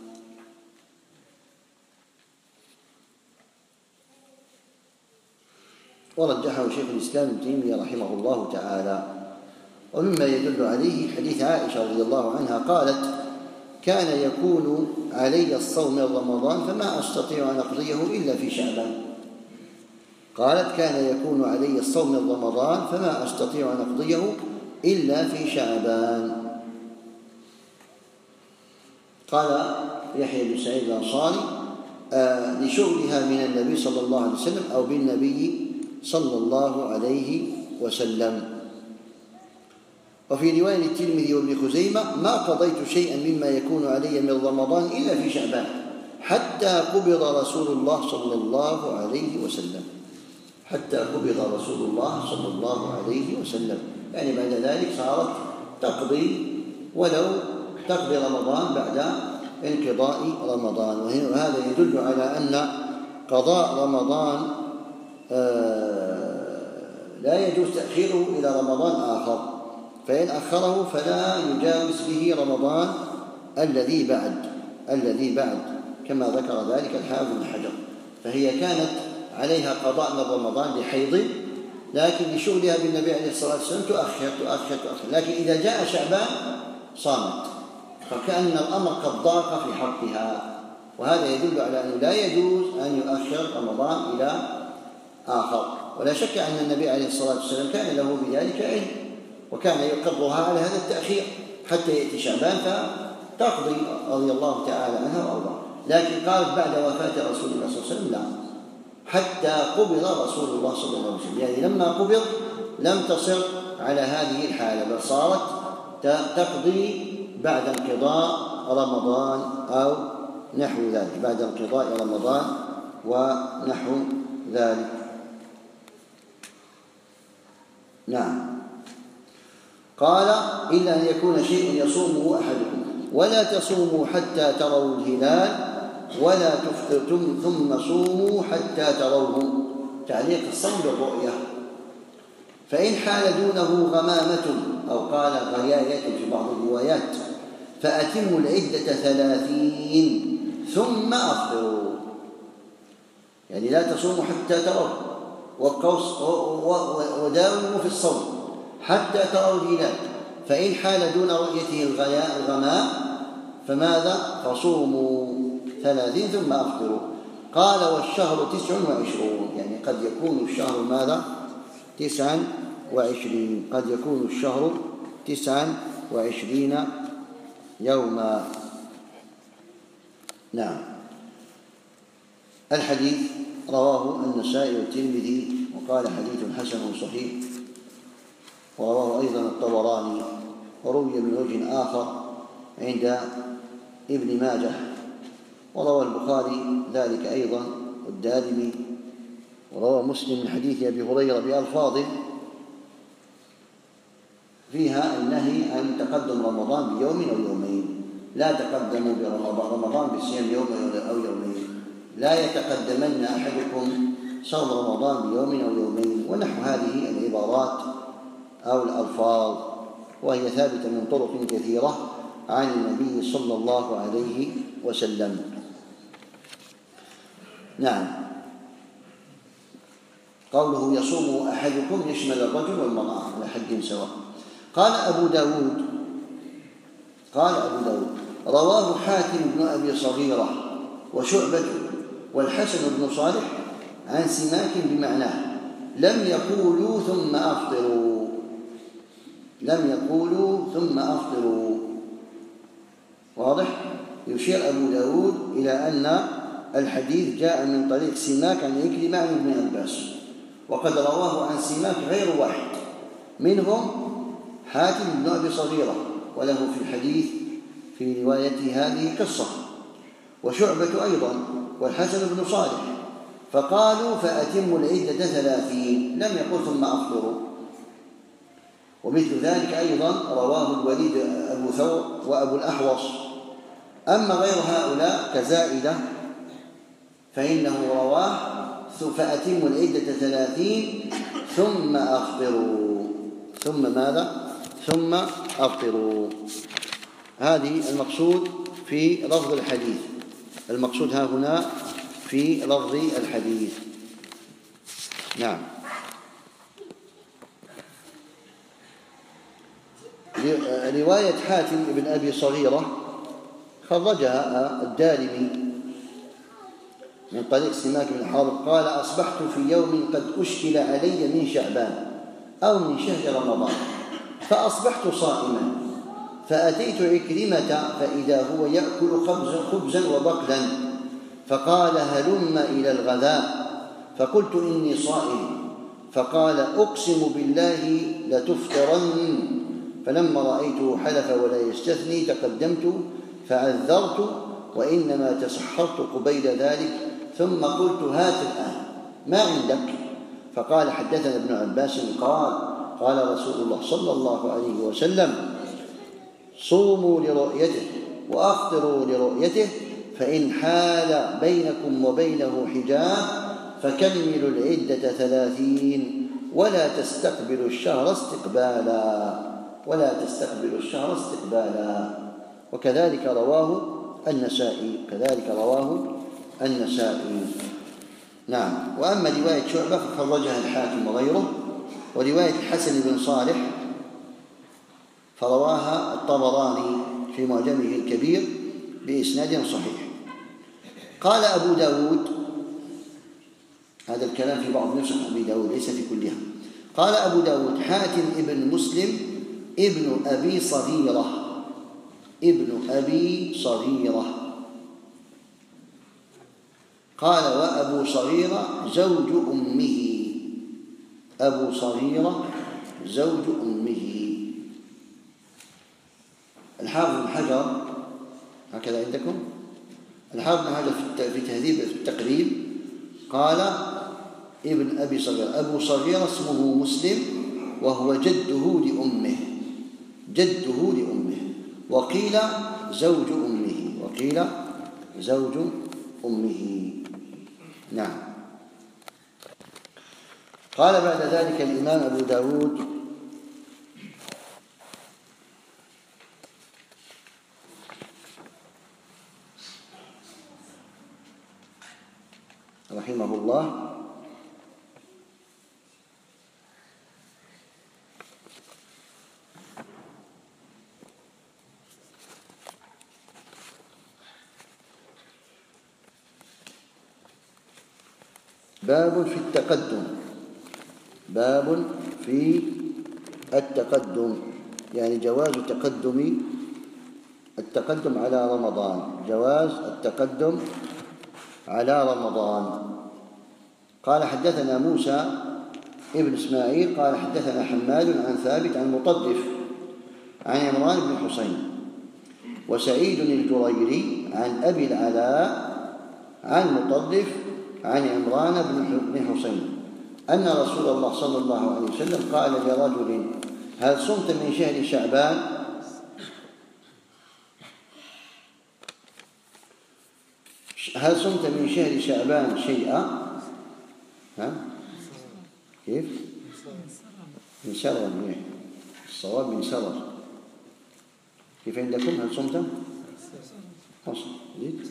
ورجحه شيخ الإسلام ابن تيمية رحمه الله تعالى. ومما يدل عليه حديث عائشة رضي الله عنها قالت: كان يكون علي الصوم من رمضان فما أستطيع أن أقضيه إلا في شعبان. قالت: كان يكون علي الصوم من رمضان فما أستطيع أن أقضيه إلا في شعبان. قال يحيى بن سعيد الأنصاري: آه لشغلها من النبي صلى الله عليه وسلم أو بالنبي صلى الله عليه وسلم. وفي رواية الترمذي وابن خزيمة: ما قضيت شيئا مما يكون علي من رمضان إلا في شعبان حتى قبض رسول الله صلى الله عليه وسلم، حتى قبض رسول الله صلى الله عليه وسلم، يعني بعد ذلك صارت تقضي ولو تقضي رمضان بعد انقضاء رمضان. وهذا يدل على أن قضاء رمضان لا يجوز تأخيره إلى رمضان آخر، فإن أخره فلا يجاوز به رمضان الذي بعد الذي بعد كما ذكر ذلك الحافظ بن حجر. فهي كانت عليها قضاء من رمضان لحيض، لكن لشغلها بالنبي عليه الصلاة والسلام تؤخر تؤخر تؤخر، لكن إذا جاء شعبان صامت، فكأن الأمر قد ضاق في حقها. وهذا يدل على أنه لا يجوز أن يؤخر رمضان إلى آخر. ولا شك أن النبي عليه الصلاة والسلام كان له بذلك علم، وكان يقرها على هذا التأخير حتى يأتي شعبان فتقضي رضي الله تعالى عنها وأرضاها. لكن قالت بعد وفاة رسول الله صلى الله عليه وسلم لا، حتى قبض رسول الله صلى الله عليه وسلم، يعني لما قبض لم تصر على هذه الحالة، بل صارت تقضي بعد انقضاء رمضان أو نحو ذلك، بعد انقضاء رمضان ونحو ذلك. نعم. قال: إلا أن يكون شيء يصومه أحدكم، ولا تصوموا حتى تروا الهلال ولا تفطروا ثم صوموا حتى تروه. تعليق الصوم بالرؤية. فإن حال دونه غمامة أو قال غياية في بعض الروايات فأتموا العدة ثلاثين ثم أفطروا، يعني لا تصوموا حتى تروه، وداوموا في الصوم حتى تروا الهلال. فإن حال دون رؤيته الغمام فماذا؟ فصوموا ثلاثين ثم أفطروا. قال والشهر تسع وعشرون، يعني قد يكون الشهر ماذا؟ تسعا وعشرين، قد يكون الشهر تسعا وعشرين يوما. نعم. الحديث رواه النسائي والترمذي وقال حديث حسن صحيح، ورواه أيضا الطبراني، وروي من وجه آخر عند ابن ماجه، وروى البخاري ذلك أيضا والدارمي، وروى مسلم من حديث أبي هريرة بألفاظ فيها النهي عن تقدم رمضان بيوم أو يومين، لا تقدموا برمضان بصيام يوم أو يومين، لا يتقدمن أحدكم صوم رمضان بيوم أو يومين، ونحو هذه العبارات أو الألفاظ، وهي ثابتة من طرق كثيرة عن النبي صلى الله عليه وسلم. نعم. قوله يصوم أحدكم يشمل الرجل والمرأة على حد سواء. قال أبو داود قال أبو داود رواه حاتم بن أبي صغيرة وشعبة والحسن بن صالح عن سماك بمعناه، لم يقولوا ثم أفطروا لم يقولوا ثم أفطروا واضح؟ يشير أبو داود إلى أن الحديث جاء من طريق سماك عن عكرمة عن ابن عباس، وقد رواه عن سماك غير واحد، منهم حاتم بن أبي صغيرة وله في الحديث في روايته هذه قصة، وشعبة أيضا والحسن بن صالح، فقالوا فأتموا العدة ثلاثين، لم يقل ثم أفطروا. ومثل ذلك أيضا رواه الوليد أبو ثور وأبو الأحوص. أما غير هؤلاء كزائدة فإنه رواه فأتموا العدة ثلاثين ثم أفطروا، ثم ماذا؟ ثم أفطروا. هذه المقصود في لفظ الحديث، المقصود ها هنا في لفظ الحديث. نعم. رواية حاتم بن أبي صغيرة خرجها الدارمي من طريق سماك بن حرب قال أصبحت في يوم قد أشكل علي من شعبان أو من شهر رمضان، فأصبحت صائما، فأتيت عكرمة فإذا هو يأكل خبزا, خبزا وبقلا، فقال هلم إلى الغداء، فقلت إني صائم، فقال أقسم بالله لتفطرن، فلما رأيته حلف ولا يستثني تقدمت فعذرت، وإنما تسحرت قبيل ذلك، ثم قلت هات الآن ما عندك؟ فقال حدثنا ابن عباس قال قال رسول الله صلى الله عليه وسلم صوموا لرؤيته وأفطروا لرؤيته، فإن حال بينكم وبينه حجاب فكملوا العدة ثلاثين، ولا تستقبلوا الشهر استقبالا ولا تستقبلوا الشهر استقبالا. وكذلك رواه النسائي كذلك رواه النسائي. نعم. وأما رواية شعبة فخرجها الحاكم وغيره، ورواية الحسن بن صالح فرواها الطبراني في معجمه الكبير بإسناد صحيح. قال أبو داود، هذا الكلام في بعض نسخ أبي داود ليس في كلها، قال أبو داود حاتم ابن مسلم ابن أبي صغيرة ابن أبي صغيرة قال وأبو صغيرة زوج أمه أبو صغيرة زوج أمه. الحافظ بن حجر هكذا عندكم، الحافظ بن حجر في تهذيب في التقريب قال ابن أبي صغيرة، أبو صغيرة اسمه مسلم وهو جده لأمه جده لأمه وقيل زوج أمه وقيل زوج أمه. نعم. قال بعد ذلك الإمام أبو داود رحمه الله باب في التقدم. باب في التقدم، يعني جواز تقدم التقدم على رمضان، جواز التقدم على رمضان. قال حدثنا موسى ابن إسماعيل قال حدثنا حماد عن ثابت عن مطرف عن عمران بن حسين وسعيد الجريري عن أبي العلاء عن مطرف عن عمران بن حسين أن رسول الله صلى الله عليه وسلم قال لرجل: هل صمت من شهر شعبان؟ هل صمت من شهر شعبان شيئا؟ ها؟ كيف؟ من سرر. الصواب من سرر. كيف عندكم؟ هل صمت؟ أصل زيد.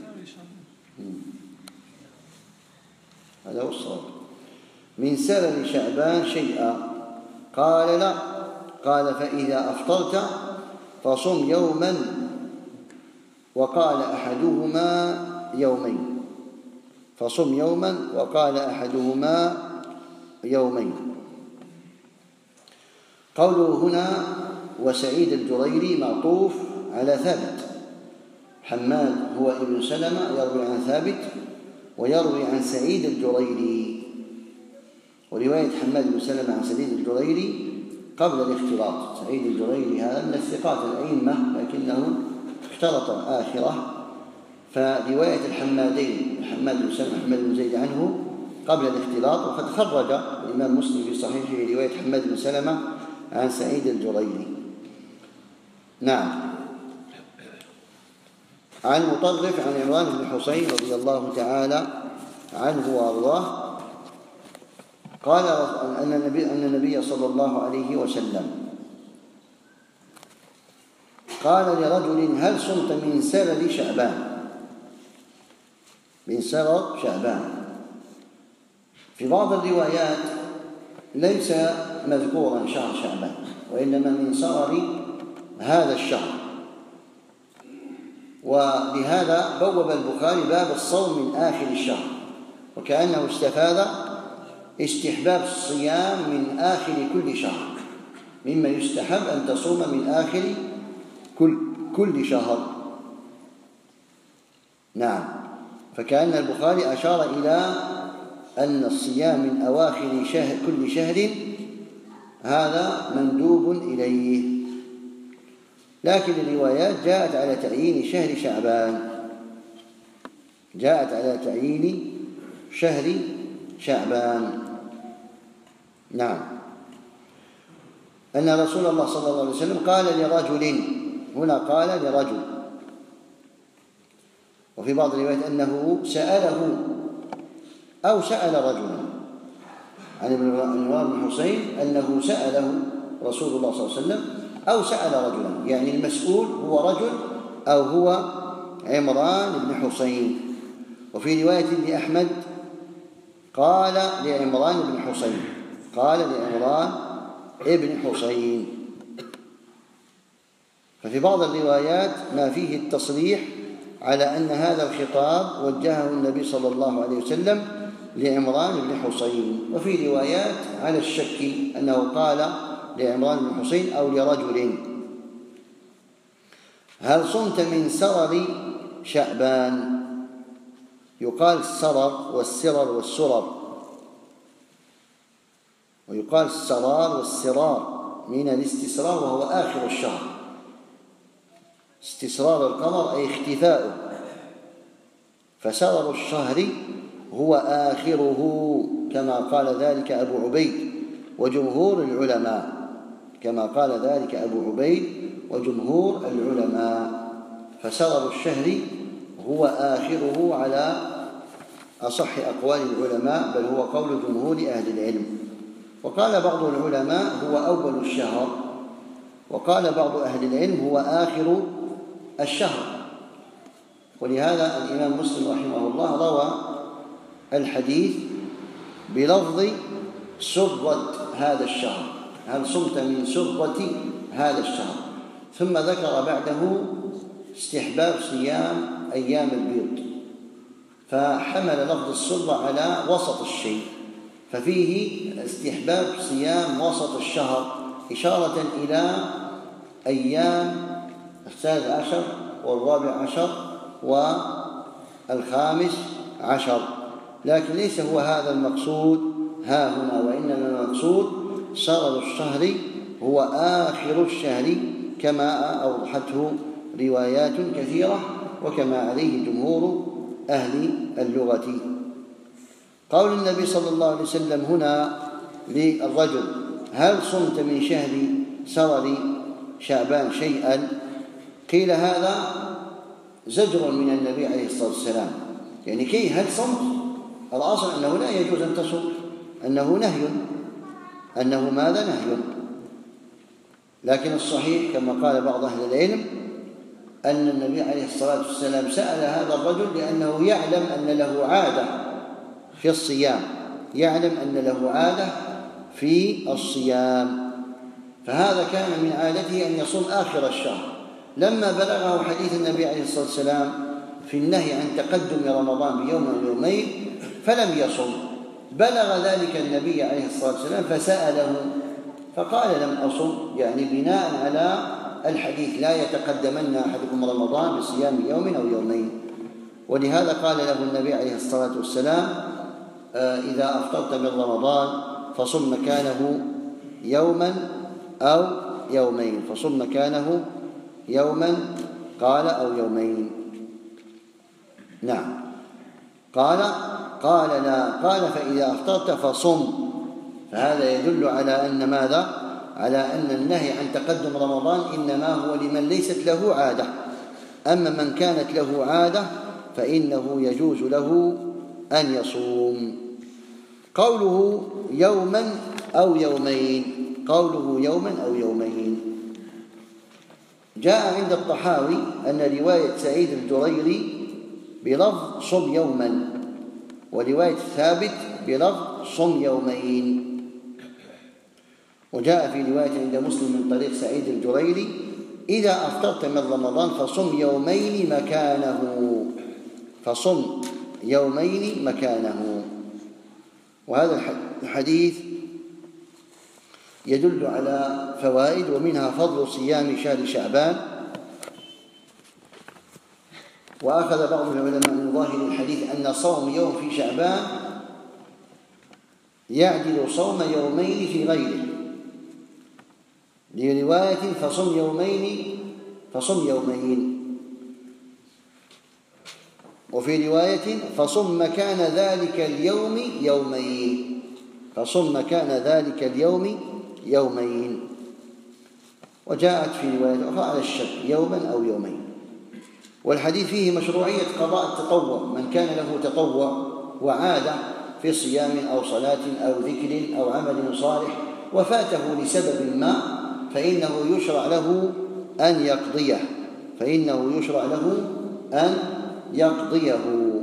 هذا هو الصواب. من سرر شعبان شيئا. قال: لا. قال: فإذا أفطرت فصم يوما، وقال أحدهما يومين. فصم يوما وقال أحدهما يومين. قوله هنا وسعيد الجريري معطوف على ثابت. حماد هو ابن سلمة يروي عن ثابت ويروي عن سعيد الجريري، ورواية حماد بن سلمة عن سعيد الجريري قبل الاختلاط. سعيد الجريري هذا من الثقات الأئمة لكنه اختلط آخره، فرواية الحمادين حماد بن سلمة حماد بن زيد عنه قبل الاختلاط. وقد خرج الإمام مسلم في صحيحه رواية حماد بن سلمة عن سعيد الجريري. نعم. عن مطرف عن عمران بن حسين رضي الله تعالى عنه وأرضاه قال أن النبي, أن النبي صلى الله عليه وسلم قال لرجل: هل صمت من سرر شعبان؟ من سرر شعبان. في بعض الروايات ليس مذكورا شهر شعبان، وإنما من سرر هذا الشهر، ولهذا بوب البخاري باب الصوم من آخر الشهر، وكأنه استفاد استحباب الصيام من آخر كل شهر، مما يستحب أن تصوم من آخر كل, كل شهر. نعم. فكأن البخاري أشار إلى أن الصيام من أواخر شهر كل شهر هذا مندوب إليه، لكن الروايات جاءت على تعيين شهر شعبان، جاءت على تعيين شهر شعبان. نعم. أن رسول الله صلى الله عليه وسلم قال لرجل، هنا قال لرجل، وفي بعض الروايات أنه سأله أو سأل رجلا. عن عمران بن حسين أنه سأله رسول الله صلى الله عليه وسلم أو سأل رجلا، يعني المسؤول هو رجل أو هو عمران بن حسين. وفي رواية لأحمد قال لعمران بن حسين، قال لعمران ابن حسين. ففي بعض الروايات ما فيه التصريح على أن هذا الخطاب وجهه النبي صلى الله عليه وسلم لعمران بن حسين، وفي روايات على الشك أنه قال لعمران بن حسين أو لرجل. هل صمت من سرر شعبان؟ يقال السرر والسرر والسرر، ويقال السرار والسرار من الاستسرار وهو آخر الشهر. استسرار القمر أي اختفاؤه، فسرر الشهر هو آخره كما قال ذلك أبو عبيد وجمهور العلماء، كما قال ذلك أبو عبيد وجمهور العلماء. فسرر الشهر هو آخره على أصح أقوال العلماء، بل هو قول جمهور أهل العلم. وقال بعض العلماء هو أول الشهر، وقال بعض أهل العلم هو آخر الشهر. ولهذا الإمام مسلم رحمه الله روى الحديث بلفظ سرة هذا الشهر، هل صمت من سرة هذا الشهر، ثم ذكر بعده استحباب صيام أيام البيض، فحمل لفظ الصلبة على وسط الشيء، ففيه استحباب صيام وسط الشهر إشارة إلى أيام الثالث عشر والرابع عشر والخامس عشر، لكن ليس هو هذا المقصود ها هنا، وإنما المقصود سرد الشهر هو آخر الشهر كما أوضحته روايات كثيرة وكما عليه جمهور أهل اللغة. قول النبي صلى الله عليه وسلم هنا للرجل: هل صمت من شهر سرد شعبان شيئا؟ قيل هذا زجر من النبي عليه الصلاة والسلام، يعني كي هل صمت؟ الأصل أنه لا يجوز أن تصوم، أنه نهي، أنه ماذا؟ نهي. لكن الصحيح كما قال بعض أهل العلم أن النبي عليه الصلاة والسلام سأل هذا الرجل لأنه يعلم أن له عادة في الصيام، يعلم أن له عادة في الصيام، فهذا كان من عادته أن يصوم آخر الشهر. لما بلغه حديث النبي عليه الصلاة والسلام في النهي عن تقدم رمضان بيوم أو يومين فلم يصم، بلغ ذلك النبي عليه الصلاة والسلام فسأله فقال: لم أصم، يعني بناء على الحديث لا يتقدمن أحدكم رمضان بصيام يوم أو يومين. ولهذا قال له النبي عليه الصلاة والسلام: إذا أفطرت من رمضان فصم مكانه يوما أو يومين، فصم مكانه يوما قال أو يومين. نعم. قال قال لا قال فإذا أفطرت فصم، فهذا يدل على أن ماذا؟ على أن النهي عن تقدم رمضان إنما هو لمن ليست له عادة، أما من كانت له عادة فإنه يجوز له أن يصوم. قوله يوما أو يومين، قوله يوما أو يومين جاء عند الطحاوي أن رواية سعيد الجريري بلفظ صم يوما، ورواية ثابت بلفظ صم يومين. وجاء في رواية عند مسلم من طريق سعيد الجريري: إذا أفطرت من رمضان فصم يومين مكانه، فصم يومين مكانه. وهذا الحديث يدل على فوائد، ومنها فضل صيام شهر شعبان. وأخذ بعض العلماء من ظاهر الحديث أن صوم يوم في شعبان يعدل صوم يومين في غيره، لرواية فصم يومين فصم يومين، وفي رواية فصم مكان ذلك اليوم يومين، فصم مكان ذلك اليوم يومين. وجاءت في رواية أخرى على الشك يوما أو يومين. والحديث فيه مشروعية قضاء التطوع، من كان له تطوع وعادة في صيام أو صلاة أو ذكر أو عمل صالح وفاته لسبب ما فإنه يشرع له أن يقضيه، فإنه يشرع له أن يقضيه.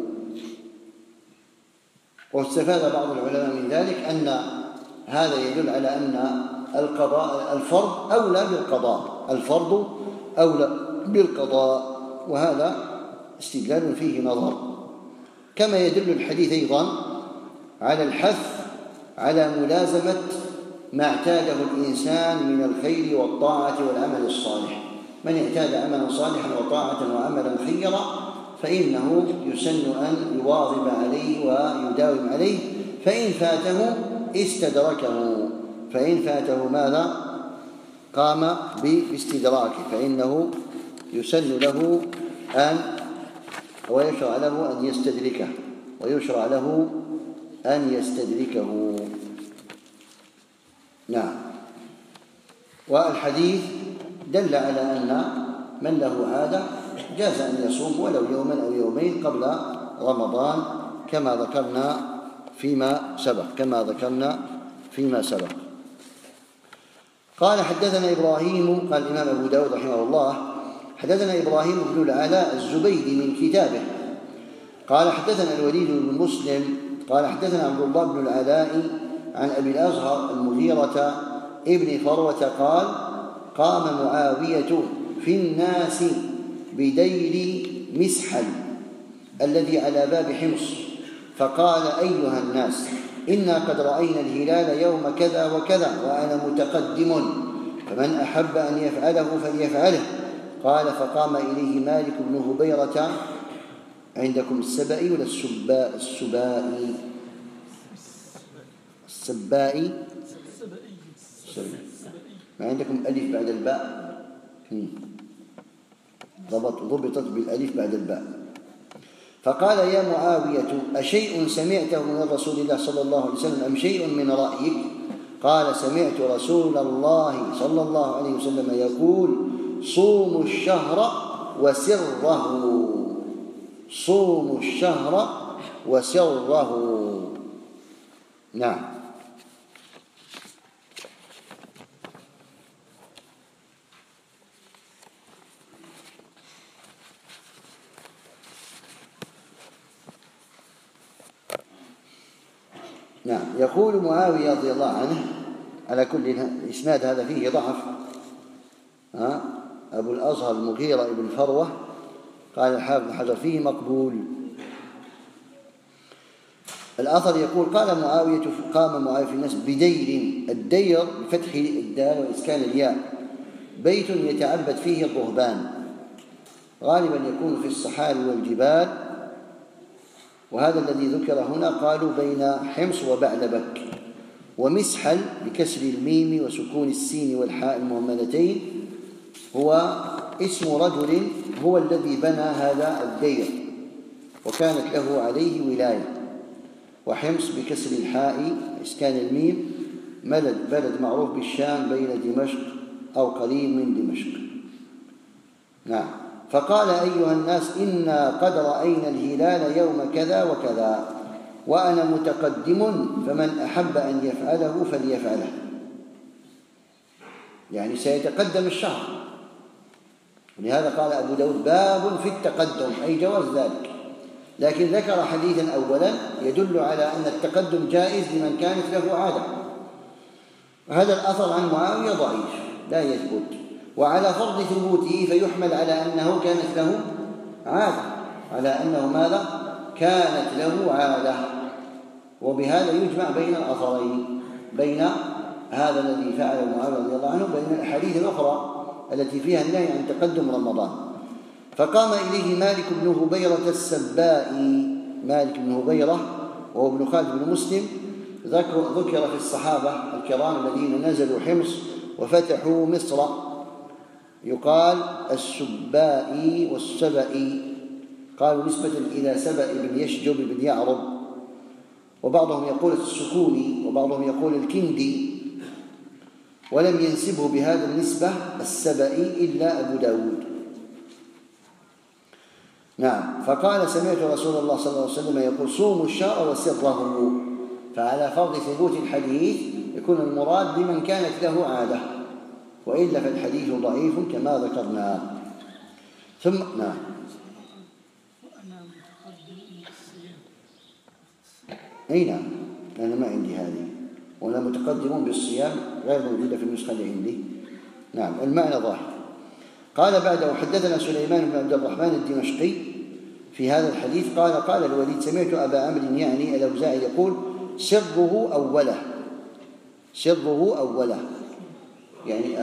واستفاد بعض العلماء من ذلك أن هذا يدل على أن القضاء الفرض أولى بالقضاء، الفرض أولى بالقضاء، وهذا استدلال فيه نظر. كما يدل الحديث أيضا على الحث على ملازمة ما اعتاده الإنسان من الخير والطاعة والعمل الصالح. من اعتاد عملا صالحا وطاعة وعملا خيرا فإنه يسن أن يواظب عليه ويداوم عليه، فإن فاته استدركه، فإن فاته ماذا؟ قام باستدراكه، فإنه يسن له أن ويشرع له أن يستدركه، ويشرع له أن يستدركه. نعم. والحديث دل على أن من له عادة جاز أن يصوم ولو يوما أو يومين قبل رمضان كما ذكرنا فيما سبق كما ذكرنا فيما سبق. قال حدثنا إبراهيم، قال الإمام أبو داود رحمه الله: حدثنا إبراهيم بن العلاء الزبيدي من كتابه قال حدثنا الوليد بن مسلم قال حدثنا عبد الله بن العلاء عن أبي الأزهر المغيرة ابن فروة قال: قام معاوية في الناس بدير مسحل الذي على باب حمص، فقال: أيها الناس، إنا قد رأينا الهلال يوم كذا وكذا وأنا متقدم، فمن أحب أن يفعله فليفعله. قال: فقام إليه مالك بن هبيرة، عندكم السبئي ولا السباء؟ السبائي السبائي ما عندكم ألف بعد الباء؟ ضبط ضبطت بالألف بعد الباء. فقال: يا معاوية، أشيء سمعته من رسول الله صلى الله عليه وسلم أم شيء من رأيك؟ قال: سمعت رسول الله صلى الله عليه وسلم يقول: صوموا الشهر وسره. صوموا الشهر وسره. نعم. نعم. يقول معاوية رضي الله عنه، على كل الإسناد هذا فيه ضعف. ها أبو الأزهر المغيرة ابن فروة قال الحافظ حجر فيه مقبول. الآثر يقول: قال معاوية قام معاوية في الناس بدير. الدير بفتح الدال وإسكان الياء، بيت يتعبد فيه الرهبان، غالبا يكون في الصحاري والجبال، وهذا الذي ذكر هنا قالوا بين حمص وبعلبك. ومسحل بكسر الميم وسكون السين والحاء المهملتين هو اسم رجل هو الذي بنى هذا الدير وكانت له عليه ولاية. وحمص بكسر الحاء إسكان الميم بلد بلد معروف بالشام بين دمشق أو قريب من دمشق. نعم. فقال: أيها الناس، إنا قد رأينا الهلال يوم كذا وكذا وأنا متقدم، فمن أحب أن يفعله فليفعله. يعني سيتقدم الشهر، ولهذا قال أبو داود: باب في التقدم، أي جواز ذلك. لكن ذكر حديثا أولا يدل على أن التقدم جائز لمن كانت له عادة. وهذا الأثر عن معاوية ضعيف لا يثبت، وعلى فرض ثبوته فيحمل على أنه كانت له عادة، على أنه ماذا؟ كانت له عادة. وبهذا يجمع بين الأثرين، بين هذا الذي فعله معاوية رضي الله عنه بين الأحاديث الأخرى التي فيها النهي عن تقدم رمضان. فقام إليه مالك بن هبيرة السبائي. مالك بن هبيرة وهو ابن خالد بن مسلم، ذكر في الصحابة الكرام الذين نزلوا حمص وفتحوا مصر، يقال السبائي والسبئي، قالوا نسبة إلى سبأ بن يشجب بن يعرب، وبعضهم يقول السكوني وبعضهم يقول الكندي، ولم ينسبه بهذا النسبة السبئي إلا أبو داود. نعم. فقال: سمعت رسول الله صلى الله عليه وسلم يقول: صوموا الشهر وسره. فعلى فرض ثبوت الحديث يكون المراد بمن كانت له عادة، وإلا فالحديث ضعيف كما ذكرنا. ثم نعم. أي نعم، أنا ما عندي هذه، وأنا متقدم بالصيام غير موجودة في النسخة اللي عندي. نعم، المعنى ظاهر. قال بعده: حدثنا سليمان بن عبد الرحمن الدمشقي في هذا الحديث قال: قال الوليد: سمعت أبا عمرو يعني الأوزاعي يقول: سره أوله. سره أوله، يعني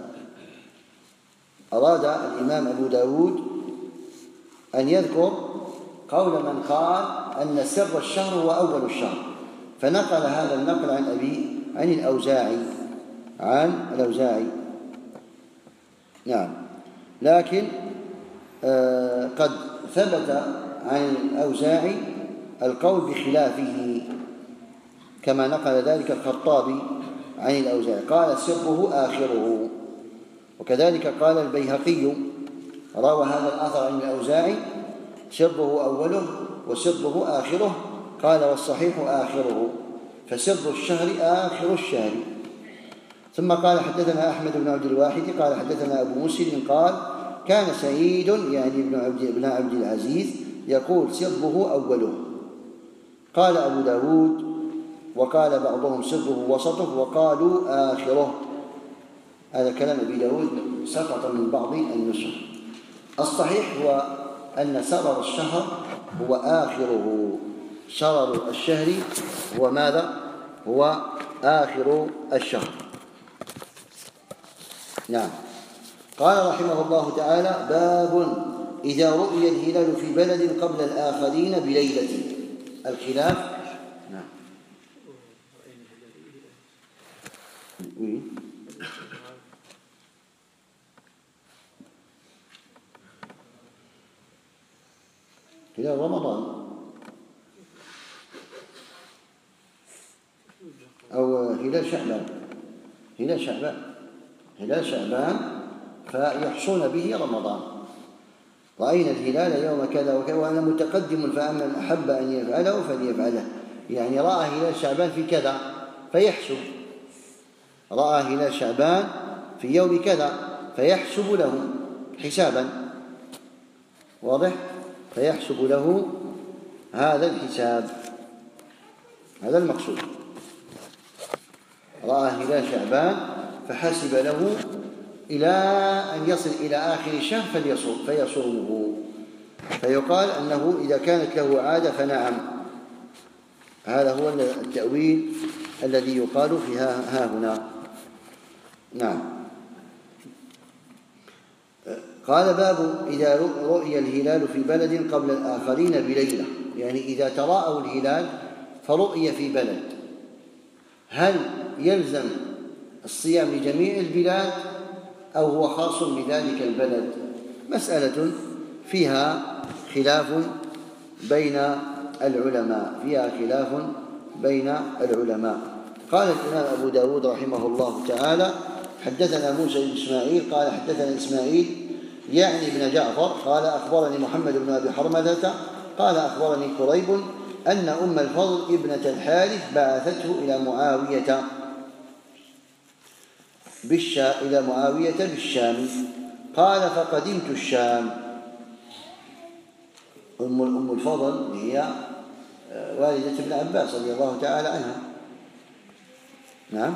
أراد الإمام أبو داود أن يذكر قول من قال أن سر الشهر هو أول الشهر، فنقل هذا النقل عن أبي عن الأوزاعي عن الأوزاعي. نعم. لكن آه قد ثبت عن الأوزاعي القول بخلافه، كما نقل ذلك الخطابي عن الأوزاعي قال: سره آخره. وكذلك قال البيهقي روى هذا الأثر عن الأوزاعي: سره أوله وسره آخره. قال: والصحيح آخره، فسر الشهر آخر الشهر. ثم قال: حدثنا أحمد بن عبد الواحد قال: حدثنا أبو مسلم قال: كان سعيد يعني ابن عبد, ابن عبد العزيز يقول: سره أوله. قال أبو داود: وقال بعضهم سره وسطه وقالوا آخره. هذا كلام أبي داود سقط من بعض النسخ. الصحيح هو أن سرر الشهر هو آخره. شرر الشهر هو ماذا؟ هو آخر الشهر. نعم. قال رحمه الله تعالى: باب إذا رؤي الهلال في بلد قبل الآخرين بليلة. الخلاف. نعم. هلال رمضان أو هلال شعبان. هلال شعبان هلال شعبان فيحصون به رمضان. رأينا الهلال يوم كذا وكذا وأنا متقدم، فمن أحب أن يفعله فليفعله. يعني رأى هلال شعبان في كذا فيحسب، رأى هلال شعبان في يوم كذا فيحسب له حسابا، واضح؟ فيحسب له هذا الحساب، هذا المقصود. رأى هلال شعبان فحسب له إلى أن يصل إلى آخر الشهر فليصوم فيصومه، فيقال أنه إذا كانت له عادة فنعم. هذا هو التأويل الذي يقال فيها ها هنا. نعم. قال: باب إذا رؤي الهلال في بلد قبل الآخرين بليلة. يعني إذا تراءوا الهلال فرؤي في بلد، هل يلزم الصيام لجميع البلاد أو هو خاص بذلك البلد؟ مسألة فيها خلاف بين العلماء فيها خلاف بين العلماء. قال الإمام أبو داود رحمه الله تعالى: حدثنا موسى بن إسماعيل قال حدثنا إسماعيل يعني ابن جعفر قال أخبرني محمد بن أبي حرملة قال أخبرني كريب أن أم الفضل ابنة الحارث بعثته إلى معاوية بالشام إلى معاوية بالشام. قال: فقدمت الشام. أم أم الفضل هي والدة ابن عباس رضي الله تعالى عنها. نعم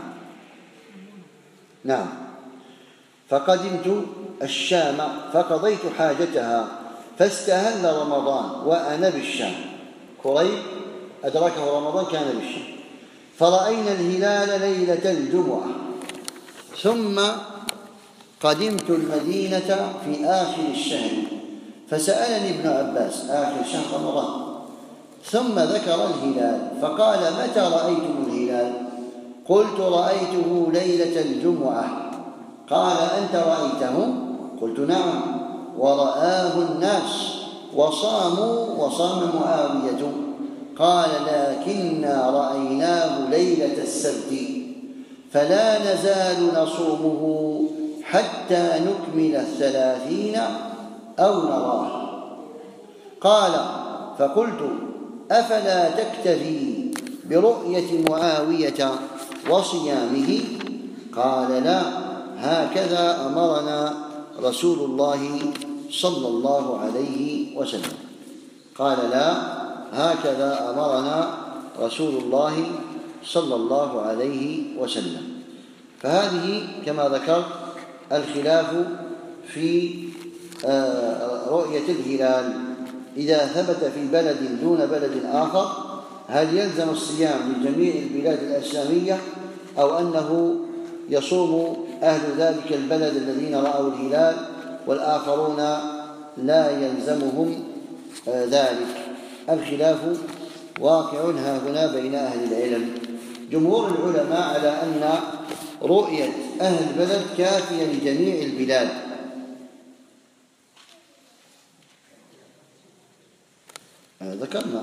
نعم فقدمت الشام فقضيت حاجتها فاستهل رمضان وأنا بالشام. كريب أدركه رمضان كان بالشام. فرأينا الهلال ليلة الجمعة، ثم قدمت المدينة في آخر الشهر فسألني ابن عباس آخر شهر رمضان ثم ذكر الهلال فقال: متى رأيتم الهلال؟ قلت: رأيته ليلة الجمعة. قال: أنت رأيته؟ قلت: نعم. ورآه الناس وصاموا وصام معاوية. قال: لكننا رأيناه ليلة السبت فلا نزال نصومه حتى نكمل الثلاثين أو نراه. قال: فقلت: أفلا تكتفي برؤية معاوية وصيامه؟ قال: لا، هكذا أمرنا رسول الله صلى الله عليه وسلم. قال: لا، هكذا أمرنا رسول الله صلى الله عليه وسلم. فهذه كما ذكرت الخلاف في رؤية الهلال إذا ثبت في بلد دون بلد آخر، هل يلزم الصيام لجميع البلاد الإسلامية أو أنه يصوم أهل ذلك البلد الذين رأوا الهلال والآخرون لا يلزمهم ذلك؟ الخلاف واقع ها هنا بين أهل العلم. جمهور العلماء على أن رؤية أهل البلد كافية لجميع البلاد. ذكرنا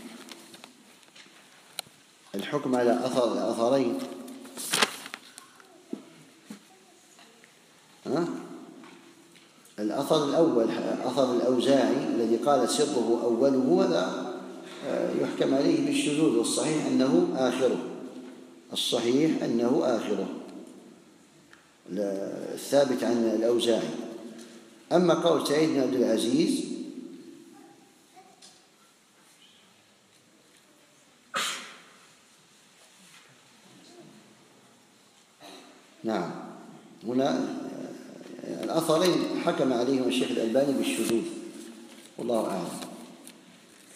الحكم على أثر الأثرين. الأثر الأول أثر الأوزاعي الذي قال سره أوله، هذا يحكم عليه بالشذوذ، والصحيح أنه آخره الصحيح أنه آخره الثابت عن الأوزاعي. أما قول سعيد بن عبد العزيز نعم، هنا الأثرين حكم عليهم الشيخ الألباني بالشذوذ والله أعلم.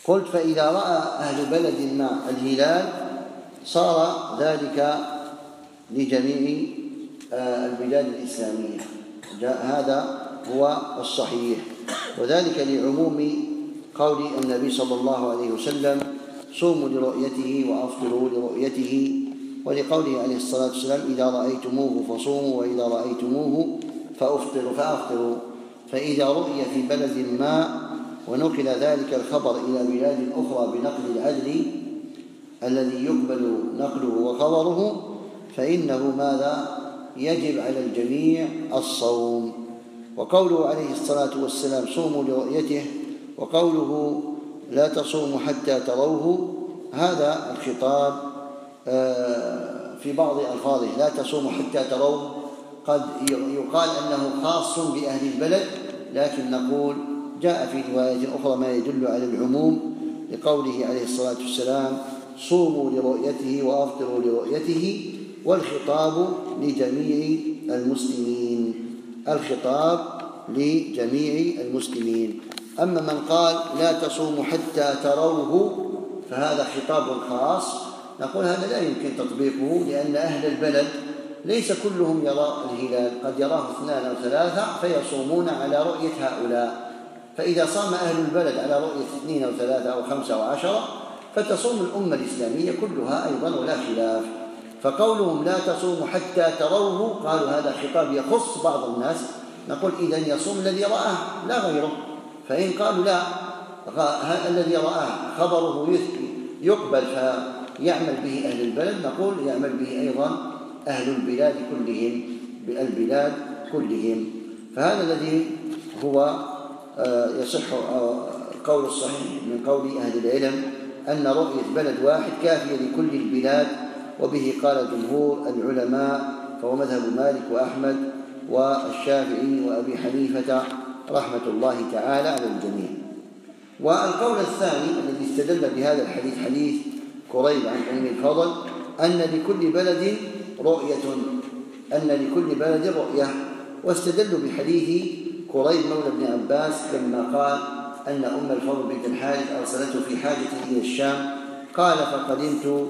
قلت: فإذا رأى أهل بلد ما الهلال صار ذلك لجميع البلاد الإسلامية. هذا هو الصحيح، وذلك لعموم قول النبي صلى الله عليه وسلم: صوموا لرؤيته وأفطروا لرؤيته، ولقوله عليه الصلاة والسلام: إذا رأيتموه فصوموا وإذا رأيتموه فأفطروا فأفطروا. فإذا رؤي في بلد ما ونقل ذلك الخبر إلى بلاد أخرى بنقل العدل الذي يقبل نقله وخبره، فإنه ماذا؟ يجب على الجميع الصوم. وقوله عليه الصلاة والسلام: صوموا لرؤيته، وقوله: لا تصوموا حتى تروه، هذا الخطاب في بعض ألفاظه لا تصوموا حتى تروه قد يقال أنه خاص بأهل البلد، لكن نقول جاء في رواية أخرى ما يدل على العموم، لقوله عليه الصلاة والسلام: صوموا لرؤيته وأفطروا لرؤيته، والخطاب لجميع المسلمين. الخطاب لجميع المسلمين. أما من قال: لا تصوموا حتى تروه، فهذا خطاب خاص، نقول هذا لا يمكن تطبيقه، لأن أهل البلد ليس كلهم يرى الهلال، قد يراه اثنان أو ثلاثة فيصومون على رؤية هؤلاء. فإذا صام أهل البلد على رؤية اثنين أو ثلاثة أو خمسة أو عشرة فتصوم الأمة الإسلامية كلها أيضا ولا خلاف. فقولهم: لا تصوموا حتى تروه، قالوا هذا خطاب يخص بعض الناس، نقول إذن يصوم الذي رآه لا غيره. فإن قالوا لا، الذي رآه خبره يقبل فيعمل به أهل البلد، نقول يعمل به أيضا أهل البلاد كلهم بالبلاد كلهم. فهذا الذي هو يصح قول الصحيح من قول أهل العلم أن رؤية بلد واحد كافية لكل البلاد، وبه قال جمهور العلماء، فهو مذهب مالك وأحمد والشافعي وأبي حنيفة رحمة الله تعالى على الجميع. والقول الثاني الذي استدل بهذا الحديث حديث كريب عن أم الفضل أن لكل بلد رؤية أن لكل بلد رؤية واستدلوا بحديث كريب مولى ابن عباس لما قال أن أم الفضل بنت الحارث أرسلته في حاجة إلى الشام، قال: فقدمت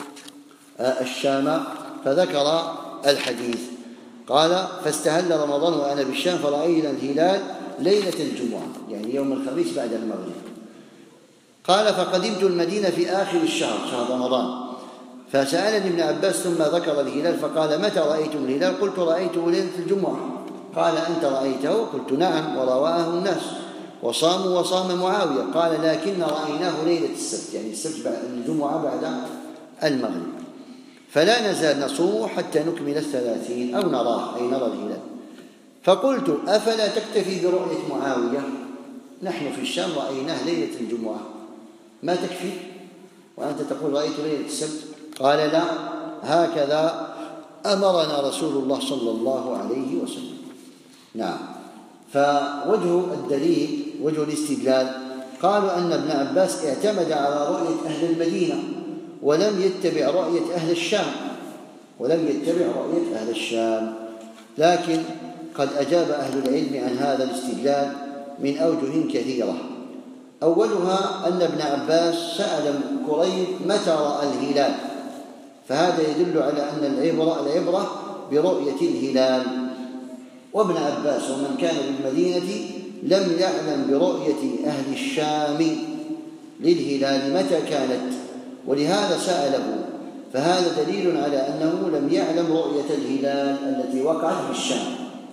الشام، فذكر الحديث. قال: فاستهل رمضان وأنا بالشام فرأينا الهلال ليلة الجمعة، يعني يوم الخميس بعد المغرب. قال: فقدمت المدينة في آخر الشهر، شهر رمضان، فسألني ابن عباس ثم ذكر الهلال فقال: متى رأيتم الهلال؟ قلت: رأيته ليلة الجمعة. قال: أنت رأيته؟ قلت: نعم، ورواه الناس وصاموا وصام معاوية. قال: لكن رأيناه ليلة السبت، يعني السبت بعد الجمعة بعد المغرب، فلا نزال نصوم حتى نكمل الثلاثين أو نراه، أي نرى الهلال. فقلت: أفلا تكتفي برؤية معاوية؟ نحن في الشام رأيناه ليلة الجمعة، ما تكفي وأنت تقول رأيت ليلة السبت؟ قال: لا، هكذا أمرنا رسول الله صلى الله عليه وسلم. نعم. فوجه الدليل، وجه الاستدلال، قالوا أن ابن عباس اعتمد على رؤية أهل المدينة ولم يتبع رؤية أهل الشام ولم يتبع رؤية أهل الشام لكن قد أجاب أهل العلم عن هذا الاستدلال من أوجه كثيرة. أولها أن ابن عباس سأل كريب متى رأى الهلال، فهذا يدل على أن العبرة, العبرة برؤية الهلال. وابن عباس ومن كان بالمدينة لم يعلم برؤية أهل الشام للهلال متى كانت، ولهذا سأله، فهذا دليل على أنه لم يعلم رؤية الهلال التي وقعت بالشام.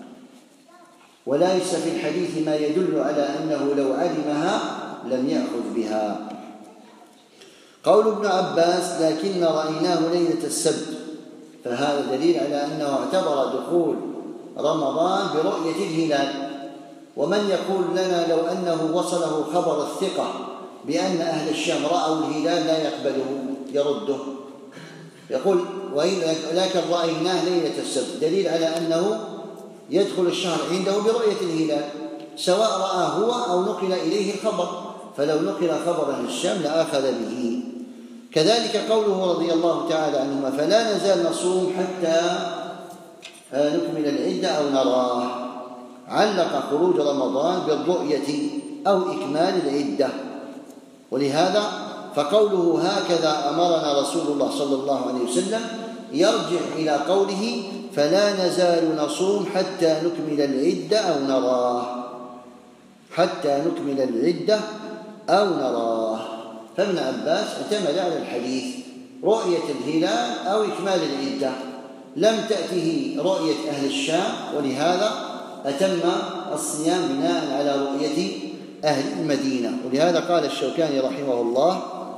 وليس في الحديث ما يدل على أنه لو علمها لم يأخذ بها. قول ابن عباس: لكن رأيناه ليلة السبت، فهذا دليل على أنه اعتبر دخول رمضان برؤية الهلال. ومن يقول لنا لو أنه وصله خبر الثقة بأن أهل الشام رأوا الهلال لا يقبله، يرده، يقول: ولكن رأيناه ليلة السبت، دليل على أنه يدخل الشهر عنده برؤية الهلال سواء رأى هو أو نقل إليه الخبر، فلو نقل خبر أهل الشام لأخذ به. كذلك قوله رضي الله تعالى عنهما: فلا نزال نصوم حتى نكمل العدة أو نراه، علق خروج رمضان بالرؤية أو إكمال العدة، ولهذا فقوله هكذا أمرنا رسول الله صلى الله عليه وسلم يرجع إلى قوله فلا نزال نصوم حتى نكمل العدة أو نراه، حتى نكمل العدة أو نراه. فابن عباس اعتمد على الحديث رؤية الهلال أو إكمال العدة، لم تأته رؤية أهل الشام، ولهذا أتم الصيام بناء على رؤية أهل المدينة. ولهذا قال الشوكاني رحمه الله: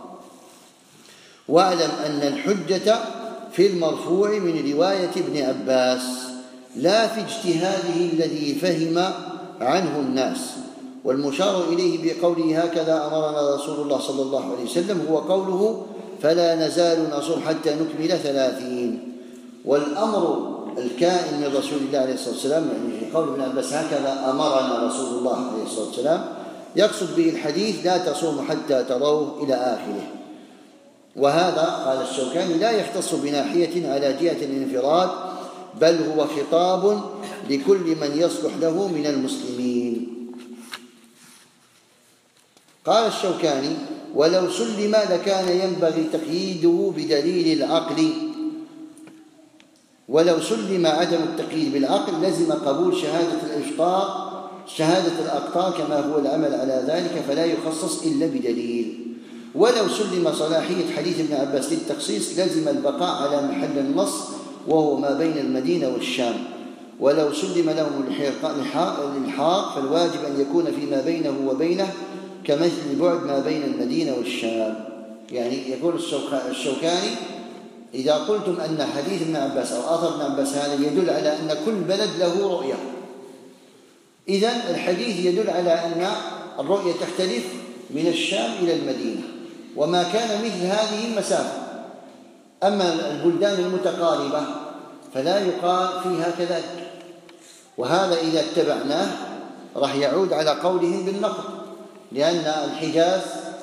واعلم أن الحجة في المرفوع من رواية ابن عباس لا في اجتهاده الذي فهم عنه الناس، والمشار إليه بقوله هكذا أمرنا رسول الله صلى الله عليه وسلم هو قوله فلا نزال نصوم حتى نكمل ثلاثين. والأمر الكائن من رسول الله عليه الصلاة والسلام، يعني في قول ابن عباس هكذا أمرنا رسول الله عليه الصلاة والسلام، يقصد به الحديث لا تصوموا حتى تروه إلى آخره. وهذا قال الشوكاني لا يختص بناحية على جهة الانفراد، بل هو خطاب لكل من يصلح له من المسلمين. قال الشوكاني: ولو سلم لكان ينبغي تقييده بدليل العقل، ولو سلم عدم التقييد بالعقل لزم قبول شهادة الإفطار شهادة الأقطار كما هو العمل على ذلك، فلا يخصص إلا بدليل. ولو سلم صلاحية حديث ابن عباس للتخصيص لزم البقاء على محل النص وهو ما بين المدينة والشام. ولو سلم لهم الإلحاق فالواجب أن يكون فيما بينه وبينه كمثل البعد ما بين المدينة والشام. يعني يقول الشوكاني: إذا قلتم أن حديث ابن عباس أو أثر ابن عباس هذا يدل على أن كل بلد له رؤية، إذن الحديث يدل على أن الرؤية تختلف من الشام إلى المدينة، وما كان مثل هذه المسافة. أما البلدان المتقاربة فلا يقال فيها كذلك، وهذا إذا اتبعناه راح يعود على قولهم بالنقد، لأن الحجاز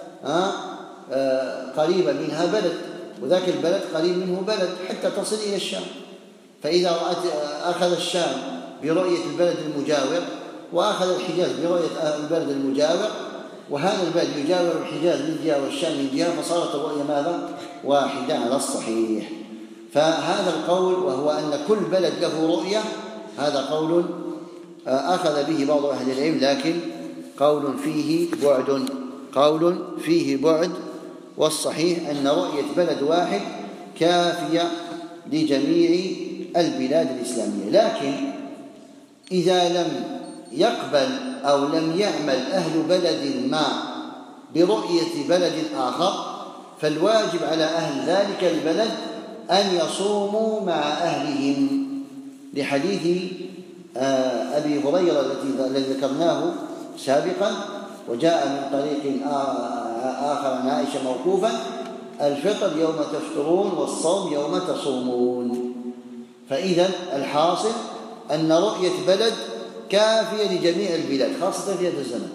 قريبة منها بلد، وذاك البلد قريب منه بلد حتى تصل إلى الشام. فإذا أخذ الشام برؤية البلد المجاور وأخذ الحجاز برؤية البلد المجاور، وهذا البلد يجاور الحجاز من جهة والشام من جهة، فصارت الرؤية ماذا؟ واحدة على الصحيح. فهذا القول وهو أن كل بلد له رؤية، هذا قول أخذ به بعض أهل العلم، لكن قول فيه بعد قول فيه بعد والصحيح أن رؤية بلد واحد كافية لجميع البلاد الإسلامية. لكن إذا لم يقبل أو لم يعمل أهل بلد ما برؤية بلد آخر فالواجب على أهل ذلك البلد أن يصوموا مع أهلهم، لحديث أبي هريرة الذي ذكرناه سابقا وجاء من طريق آخر عن عائشة موقوفا: الفطر يوم تفطرون والصوم يوم تصومون. فإذا الحاصل أن رؤية بلد كافية لجميع البلاد خاصة في هذا الزمن،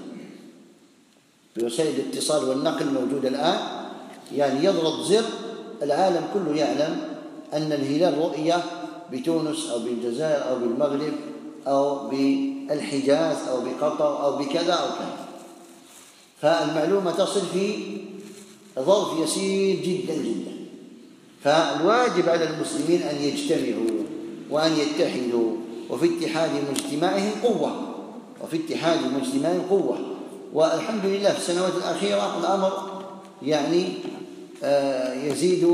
بوسائل الاتصال والنقل موجودة الآن، يعني يضغط زر العالم كله يعلم أن الهلال رؤية بتونس أو بالجزائر أو بالمغرب أو بالحجاز أو بقطر أو بكذا أو كذا، فالمعلومة تصل في ظرف يسير جدا جدا. فالواجب على المسلمين أن يجتمعوا وأن يتحدوا، وفي اتحادهم واجتماعهم قوة وفي اتحادهم واجتماعهم قوة والحمد لله في السنوات الأخيرة الأمر يعني يزيد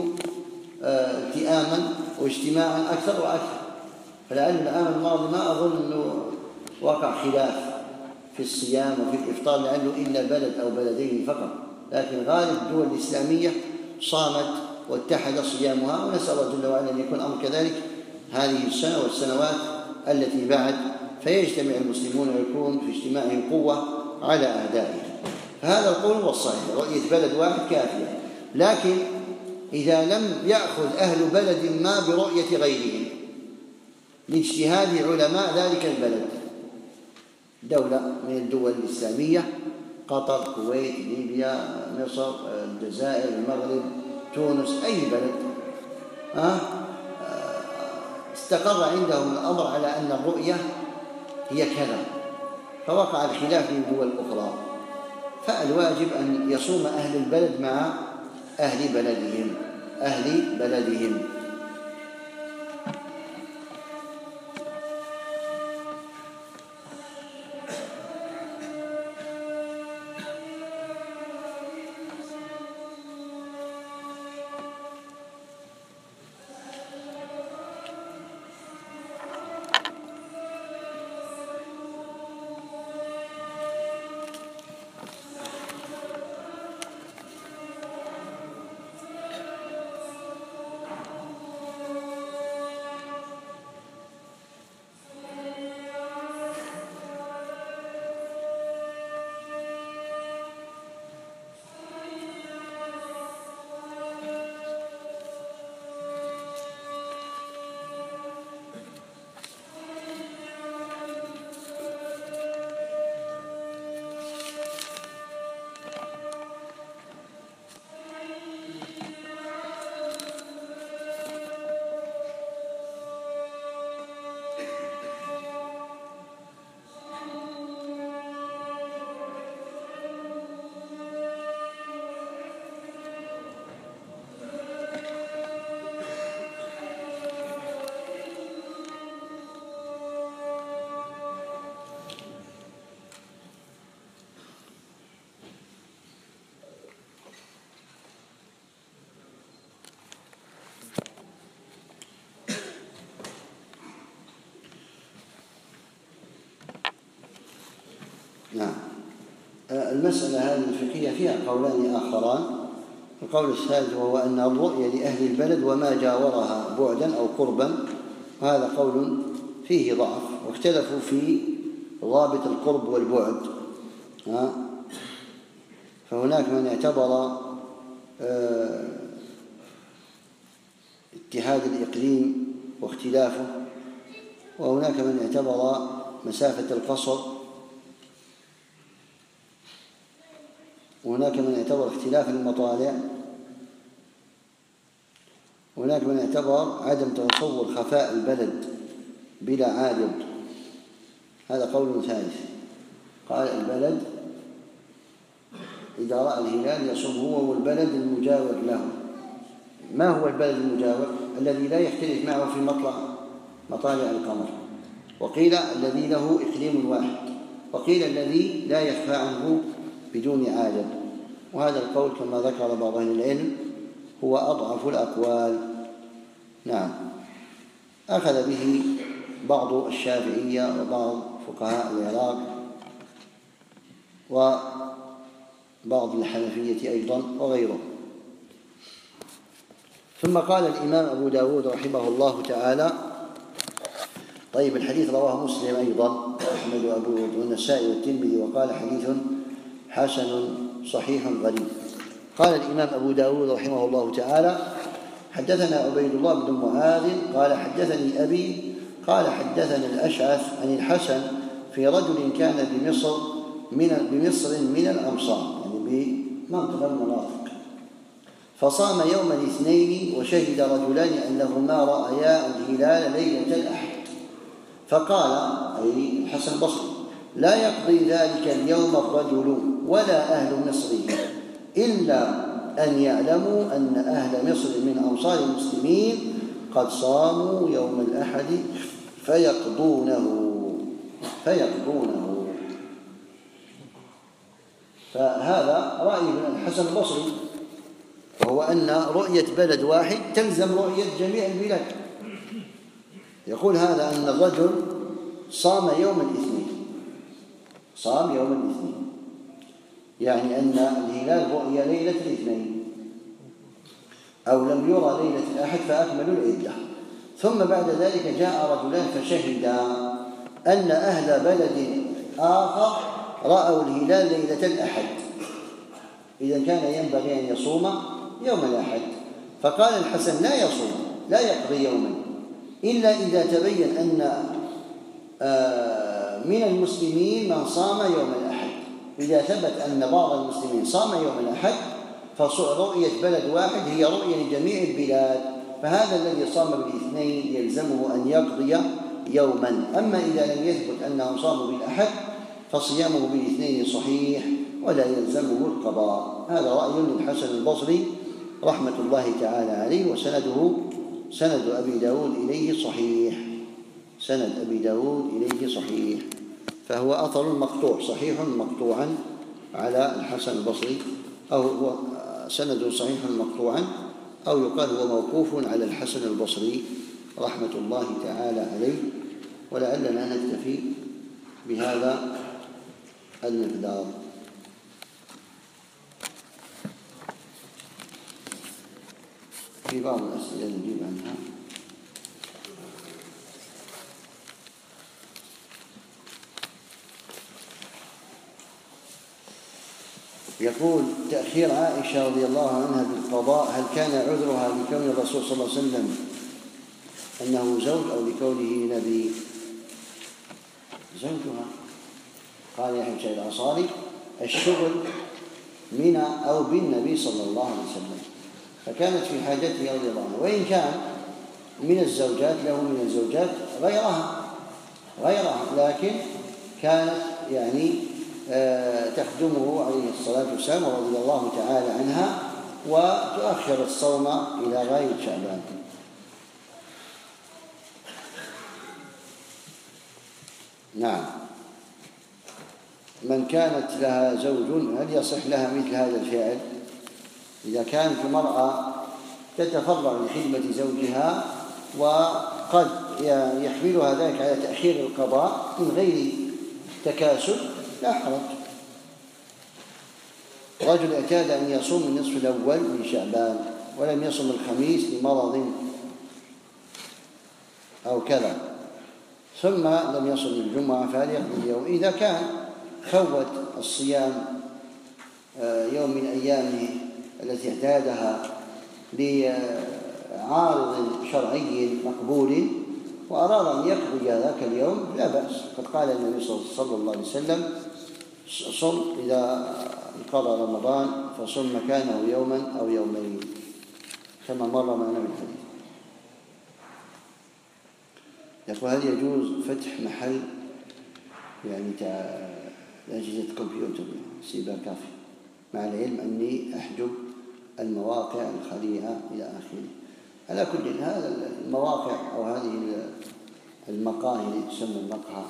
التئاما واجتماعا أكثر وأكثر. فلعل العام الماضي ما أظن أنه وقع خلاف في الصيام وفي الإفطار لعله إلا بلد أو بلدين فقط، لكن غالب الدول الإسلامية صامت واتحد صيامها، ونسأل الله جل وعلا أن يكون الأمر كذلك هذه السنة والسنوات التي بعد، فيجتمع المسلمون ويكون في اجتماعهم قوة على أعدائهم. فهذا القول هو الصحيح، رؤية بلد واحد كافية. لكن إذا لم يأخذ أهل بلد ما برؤية غيرهم لاجتهاد علماء ذلك البلد، دولة من الدول الإسلامية، قطر، الكويت، ليبيا، مصر، الجزائر، المغرب، تونس، أي بلد استقر عندهم الأمر على أن الرؤية هي كذا، فوقع الخلاف في الدول الأخرى، فالواجب أن يصوم أهل البلد مع أهل بلدهم أهل بلدهم نعم. المسألة هذه الفقهية فيها قولان آخران. القول الثالث وهو أن الرؤية لأهل البلد وما جاورها بعدا أو قربا، وهذا قول فيه ضعف، واختلفوا في ضابط القرب والبعد. فهناك من اعتبر اتحاد الإقليم واختلافه، وهناك من اعتبر مسافة القصر، وهناك من اعتبر اختلاف المطالع، وهناك من اعتبر عدم تصور خفاء البلد بلا عارض. هذا قول ثالث، قال البلد إذا رأى الهلال يصوم هو والبلد المجاور له. ما هو البلد المجاور؟ الذي لا يختلف معه في مطلع مطالع القمر، وقيل الذي له إقليم واحد، وقيل الذي لا يخفى عنه بدون عارض. وهذا القول كما ذكر بعض أهل العلم هو أضعف الأقوال. نعم. أخذ به بعض الشافعية وبعض فقهاء العراق وبعض الحنفية أيضا وغيره. ثم قال الإمام أبو داود رحمه الله تعالى، طيب الحديث رواه مسلم أيضا، أحمد وأبو والنسائي والترمذي، وقال حديث حسن صحيح غريب. قال الإمام أبو داود رحمه الله تعالى: حدثنا عبيد الله بن معاذ قال حدثني أبي قال حدثنا الأشعث عن الحسن في رجل كان بمصر من بمصر من الأمصار، يعني بمنطقة المناطق، فصام يوم الاثنين وشهد رجلان أنهما رأيا الهلال ليلة الأحد، فقال أي الحسن البصري: لا يقضي ذلك اليوم الرجل ولا أهل مصر إلا أن يعلموا أن أهل مصر من أمصار المسلمين قد صاموا يوم الأحد فيقضونه فيقضونه فهذا رأي من الحسن البصري، وهو أن رؤية بلد واحد تلزم رؤية جميع البلاد. يقول هذا أن الرجل صام يوم الاثنين صام يوم الاثنين يعني أن الهلال رؤي ليلة الاثنين، أو لم يرى ليلة الأحد فأكملوا العدة. ثم بعد ذلك جاء رجلان فشهدا أن أهل بلد آخر رأوا الهلال ليلة الأحد، إذا كان ينبغي أن يصوم يوم الأحد. فقال الحسن: لا يصوم، لا يقضي يوما إلا إذا تبين أن من المسلمين من صام يوم الأحد. إذا ثبت أن بعض المسلمين صام يوم الأحد فرؤية بلد واحد هي رؤية لجميع البلاد، فهذا الذي صام بالاثنين يلزمه أن يقضي يوما. أما إذا لم يثبت أنهم صاموا بالأحد فصيامه بالاثنين صحيح، ولا يلزمه القضاء. هذا رأي للحسن البصري رحمة الله تعالى عليه، وسنده سند أبي داود إليه صحيح، سند أبي داود إليه صحيح، فهو أثر مقطوع صحيح مقطوعا على الحسن البصري، أو هو سند صحيح مقطوعا، أو يقال هو موقوف على الحسن البصري رحمة الله تعالى عليه. ولعلنا نكتفي بهذا المقدار. في بعض الأسئلة نجيب عنها. يقول: تأخير عائشة رضي الله عنها بالقضاء، هل كان عذرها لكون الرسول صلى الله عليه وسلم أنه زوج، أو لكونه نبي؟ زوجها. قال يحيى بن سعيد الأنصاري: الشغل من أو بالنبي صلى الله عليه وسلم، فكانت في حاجته رضي الله عنها، وإن كان من الزوجات له من الزوجات غيرها غيرها لكن كانت يعني تخدمه عليه الصلاة والسلام رضي الله تعالى عنها، وتؤخر الصوم إلى غاية شعبان. نعم. من كانت لها زوج هل يصح لها مثل هذا الفعل؟ إذا كانت المرأة تتفرغ لخدمة زوجها وقد يحملها ذلك على تأخير القضاء من غير تكاسل لا حرج. رجل اعتاد أن يصوم النصف الأول من شعبان ولم يصم الخميس لمرض أو كذا، ثم لم يصم الجمعة، فهل يقضي اليوم؟ إذا كان فوت الصيام يوم من أيامه التي اعتادها لعارض شرعي مقبول وأراد أن يقضي ذاك اليوم لا بأس. قد قال النبي صلى الله عليه وسلم: صم إذا انقضى رمضان فصم مكانه يوما أو يومين، كما مر معنا من الحديث. يقول: هل يجوز فتح محل يعني أجهزة كمبيوتر سيبر كافي، مع العلم أني أحجب المواقع الخليعة إلى آخره؟ على كل هذا المواقع أو هذه المقاهي تسمى المقهى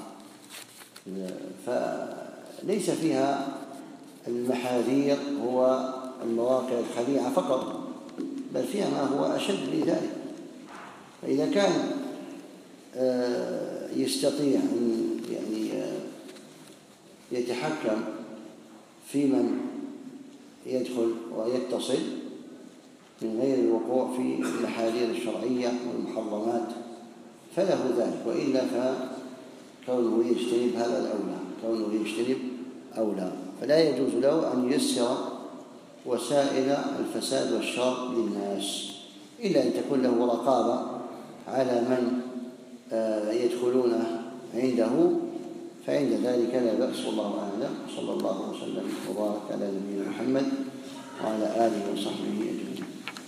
فليس فيها المحاذير هو المواقع الخليعة فقط، بل فيها ما هو أشد من ذلك. فإذا كان يستطيع أن يعني يتحكم في من يدخل ويتصل من غير الوقوع في المحاذير الشرعية والمحرمات فله ذلك، وإلا فكونه يجتنب هذا الأولى، كونه يجتنب أولى. فلا يجوز له أن ييسر وسائل الفساد والشر للناس، إلا أن تكون له رقابة على من يدخلون عنده، فعند ذلك لا بأس. والله أعلم. صلى الله وسلم وبارك على نبينا محمد وعلى آله وصحبه أجمعين.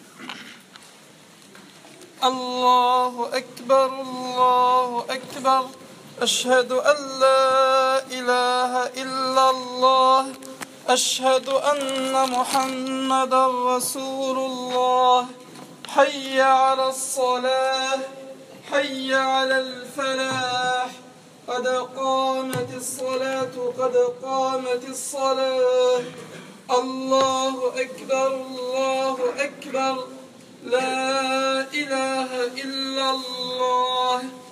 الله أكبر الله أكبر، أشهد أن لا إله إلا الله، أشهد أن محمدا رسول الله. حي على الصلاة، حي على الفلاح، قد قامت الصلاة قد قامت الصلاة. الله أكبر الله أكبر، لا إله إلا الله.